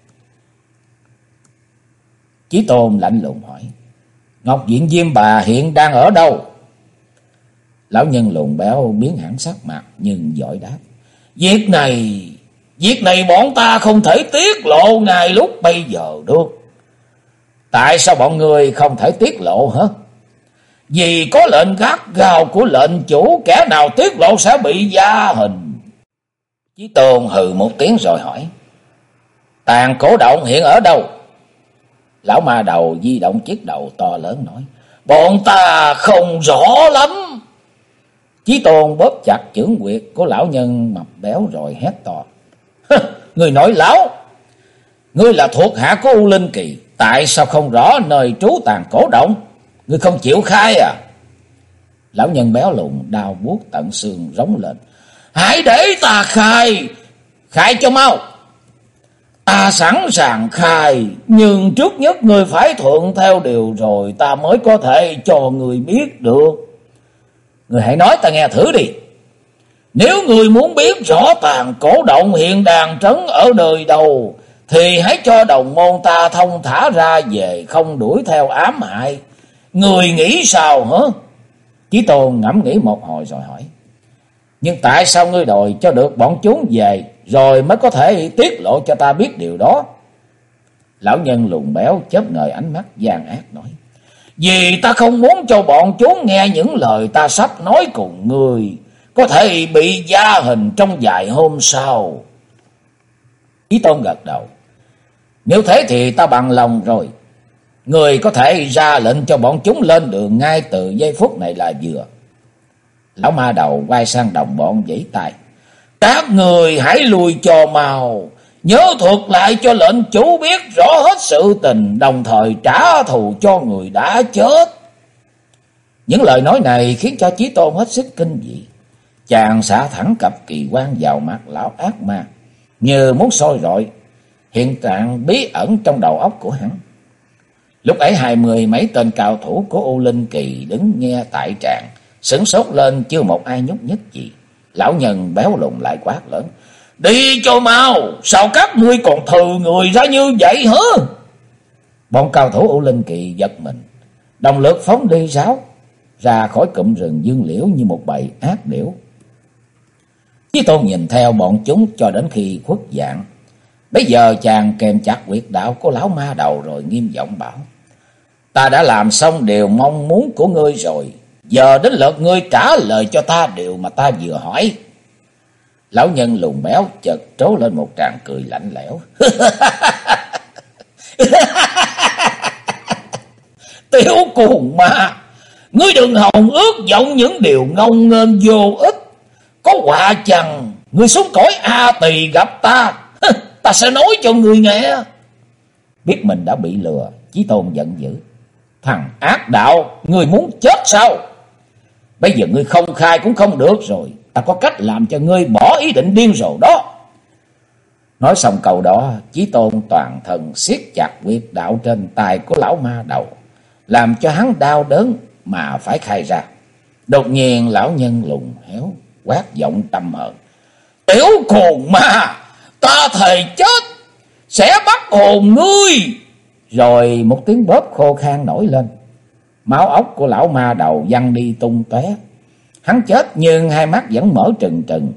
Speaker 1: Chí Tôn lạnh lùng hỏi: "Ngọc Diện Diêm bà hiện đang ở đâu?" Lão nhân lùn béo biến hẳn sắc mặt nhưng vội đáp: Việc này bọn ta không thể tiết lộ ngay lúc bây giờ được." "Tại sao bọn người không thể tiết lộ hả?" "Vì có lệnh gắt gao của lệnh chủ, kẻ nào tiết lộ sẽ bị gia hình." Chí Tôn hừ một tiếng rồi hỏi: "Tàn Cổ Động hiện ở đâu?" Lão ma đầu di động chiếc đầu to lớn nói: "Bọn ta không rõ lắm." Chí Tôn bóp chặt chưởng quyệt của lão nhân mập béo rồi hét to: "Người nói láo! Ngươi là thuộc hạ của U Linh Kỳ, tại sao không rõ nơi trú Tàn Cổ Động? Ngươi không chịu khai à?" Lão nhân béo lùn đau buốt tận xương rống lên: "Hãy để ta khai! Khai cho mau!" "Ta sẵn sàng khai, nhưng trước nhất ngươi phải thuận theo điều rồi ta mới có thể cho ngươi biết được." "Ngươi hãy nói ta nghe thử đi." "Nếu ngươi muốn biết rõ Tàn Cổ Động hiện đang trấn ở đời đầu, thì hãy cho đồng môn ta thông thả ra về, không đuổi theo ám hại. Ngươi nghĩ sao hả?" Chí Tôn ngẫm nghĩ một hồi rồi hỏi: "Nhưng tại sao ngươi đòi cho được bọn chúng về rồi mới có thể tiết lộ cho ta biết điều đó?" Lão nhân lùn béo chớp ngời ánh mắt gian ác nói: "Vì ta không muốn cho bọn chúng nghe những lời ta sắp nói cùng ngươi, có thể bị gia hình trong vài hôm sau." Chí Tôn gật đầu: "Nếu thế thì ta bằng lòng rồi. Người có thể ra lệnh cho bọn chúng lên đường ngay từ giây phút này là vừa." Lão ma đầu quay sang đồng bọn vẫy tay: "Các người hãy lui cho mau, nhớ thuật lại cho lệnh chủ biết rõ hết sự tình, đồng thời trả thù cho người đã chết." Những lời nói này khiến cho Chí Tôn hết sức kinh dị. Chàng xả thẳng cặp kỳ quan vào mặt lão ác ma, như muốn soi rọi hiện trạng bí ẩn trong đầu óc của hắn. Lúc ấy 20 mấy tên cao thủ của U Linh Kỳ đứng nghe tại tràng, sửng sốt lên, chưa một ai nhúc nhích gì. Lão nhân béo lùn lại quát lớn: "Đi cho mau, sao các ngươi còn thừ người ra như vậy hả?" Bọn cao thủ U Linh Kỳ giật mình, đồng loạt phóng đi ráo ra khỏi cụm rừng dương liễu như một bầy ác điểu. Chí Tôn nhìn theo bọn chúng cho đến khi khuất dạng. Bây giờ chàng kèm chặt huyệt đạo của lão ma đầu rồi nghiêm giọng bảo: "Ta đã làm xong điều mong muốn của ngươi rồi. Giờ đến lượt ngươi trả lời cho ta điều mà ta vừa hỏi. Lão nhân lùn béo chợt trố lên một tràng cười lạnh lẽo. Tiểu cuồng ma, ngươi đừng hòng ước vọng những điều ngông nghênh vô ích. Có họa chăng ngươi xuống cõi A Tỳ gặp ta, ta sẽ nói cho ngươi nghe. Biết mình đã bị lừa, Chí Tôn giận dữ. Thằng ác đạo, ngươi muốn chết sao? Bây giờ ngươi không khai cũng không được rồi, ta có cách làm cho ngươi bỏ ý định điên rồ đó. Nói xong câu đó, Chí Tôn toàn thân siết chặt huyệt đạo trên tay của lão ma đầu, làm cho hắn đau đớn mà phải khai ra. Đột nhiên lão nhân lùn héo quát giọng trầm hờn. Tiểu cuồng ma, ta thề chết sẽ bắt hồn ngươi. Rồi một tiếng bóp khô khan nổi lên. Máu óc của lão ma đầu văng đi tung tóe. Hắn chết nhưng hai mắt vẫn mở trừng trừng.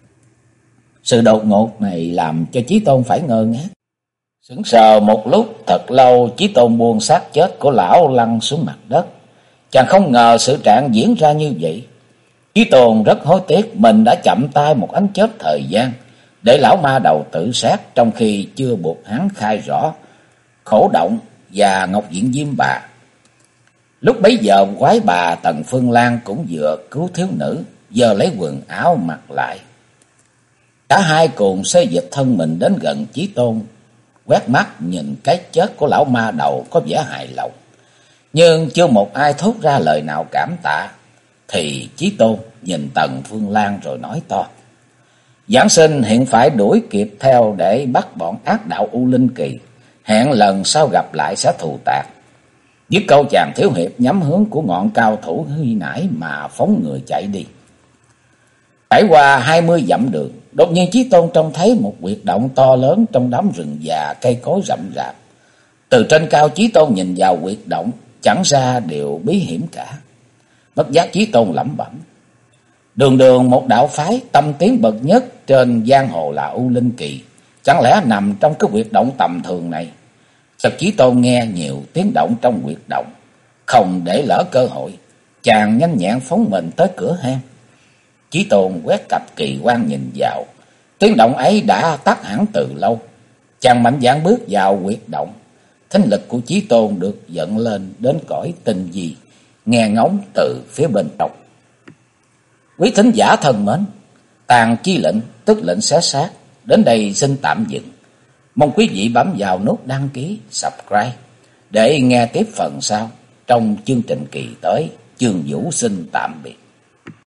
Speaker 1: Sự đột ngột này làm cho Chí Tôn phải ngơ ngác. Sững sờ một lúc thật lâu, Chí Tôn buông xác chết của lão lăn xuống mặt đất. Chàng không ngờ sự trạng diễn ra như vậy. Chí Tôn rất hối tiếc mình đã chậm tay một ánh chớp thời gian để lão ma đầu tự sát, trong khi chưa buộc hắn khai rõ khổ động và Ngọc Diện Diêm Bà. Lúc bấy giờ quái bà Tần Phương Lan cũng vừa cứu thiếu nữ, giờ lấy quần áo mặc lại. Cả hai cùng xê dịch thân mình đến gần Chí Tôn, quét mắt nhìn cái chết của lão ma đầu có vẻ hài lòng. Nhưng chưa một ai thốt ra lời nào cảm tạ. Thì Chí Tôn nhìn Tần Phương Lan rồi nói to. Giảng sinh hiện phải đuổi kịp theo để bắt bọn ác đạo U Linh Kỳ. Hẹn lần sau gặp lại sẽ thù tạc. Dứt câu chàng thiếu hiệp nhắm hướng của ngọn cao thủ huy nãy mà phóng người chạy đi. Trải qua 20 dặm đường, đột nhiên Chí Tôn trông thấy một huyệt động to lớn trong đám rừng già cây cối rậm rạp. Từ trên cao Chí Tôn nhìn vào huyệt động, chẳng ra điều bí hiểm cả. Bất giác Chí Tôn lẩm bẩm. Đường đường một đạo phái tâm tiếng bậc nhất trên giang hồ là U Linh Kỳ, chẳng lẽ nằm trong cái huyệt động tầm thường này? Sực Chí Tôn nghe nhiều tiếng động trong huyệt động, không để lỡ cơ hội, chàng nhanh nhẹn phóng mình tới cửa hang. Chí Tôn quét cặp kỳ quan nhìn vào, tiếng động ấy đã tắt hẳn từ lâu. Chàng mạnh dạn bước vào huyệt động, thính lực của Chí Tôn được dẫn lên đến cõi tinh vi, nghe ngóng từ phía bên trong. Quý thính giả thân mến, tàn chi lệnh tức lệnh xé xác đến đây xin tạm dừng. Mong quý vị bấm vào nút đăng ký, subscribe để nghe tiếp phần sau trong chương trình kỳ tới. Chương Vũ xin tạm biệt.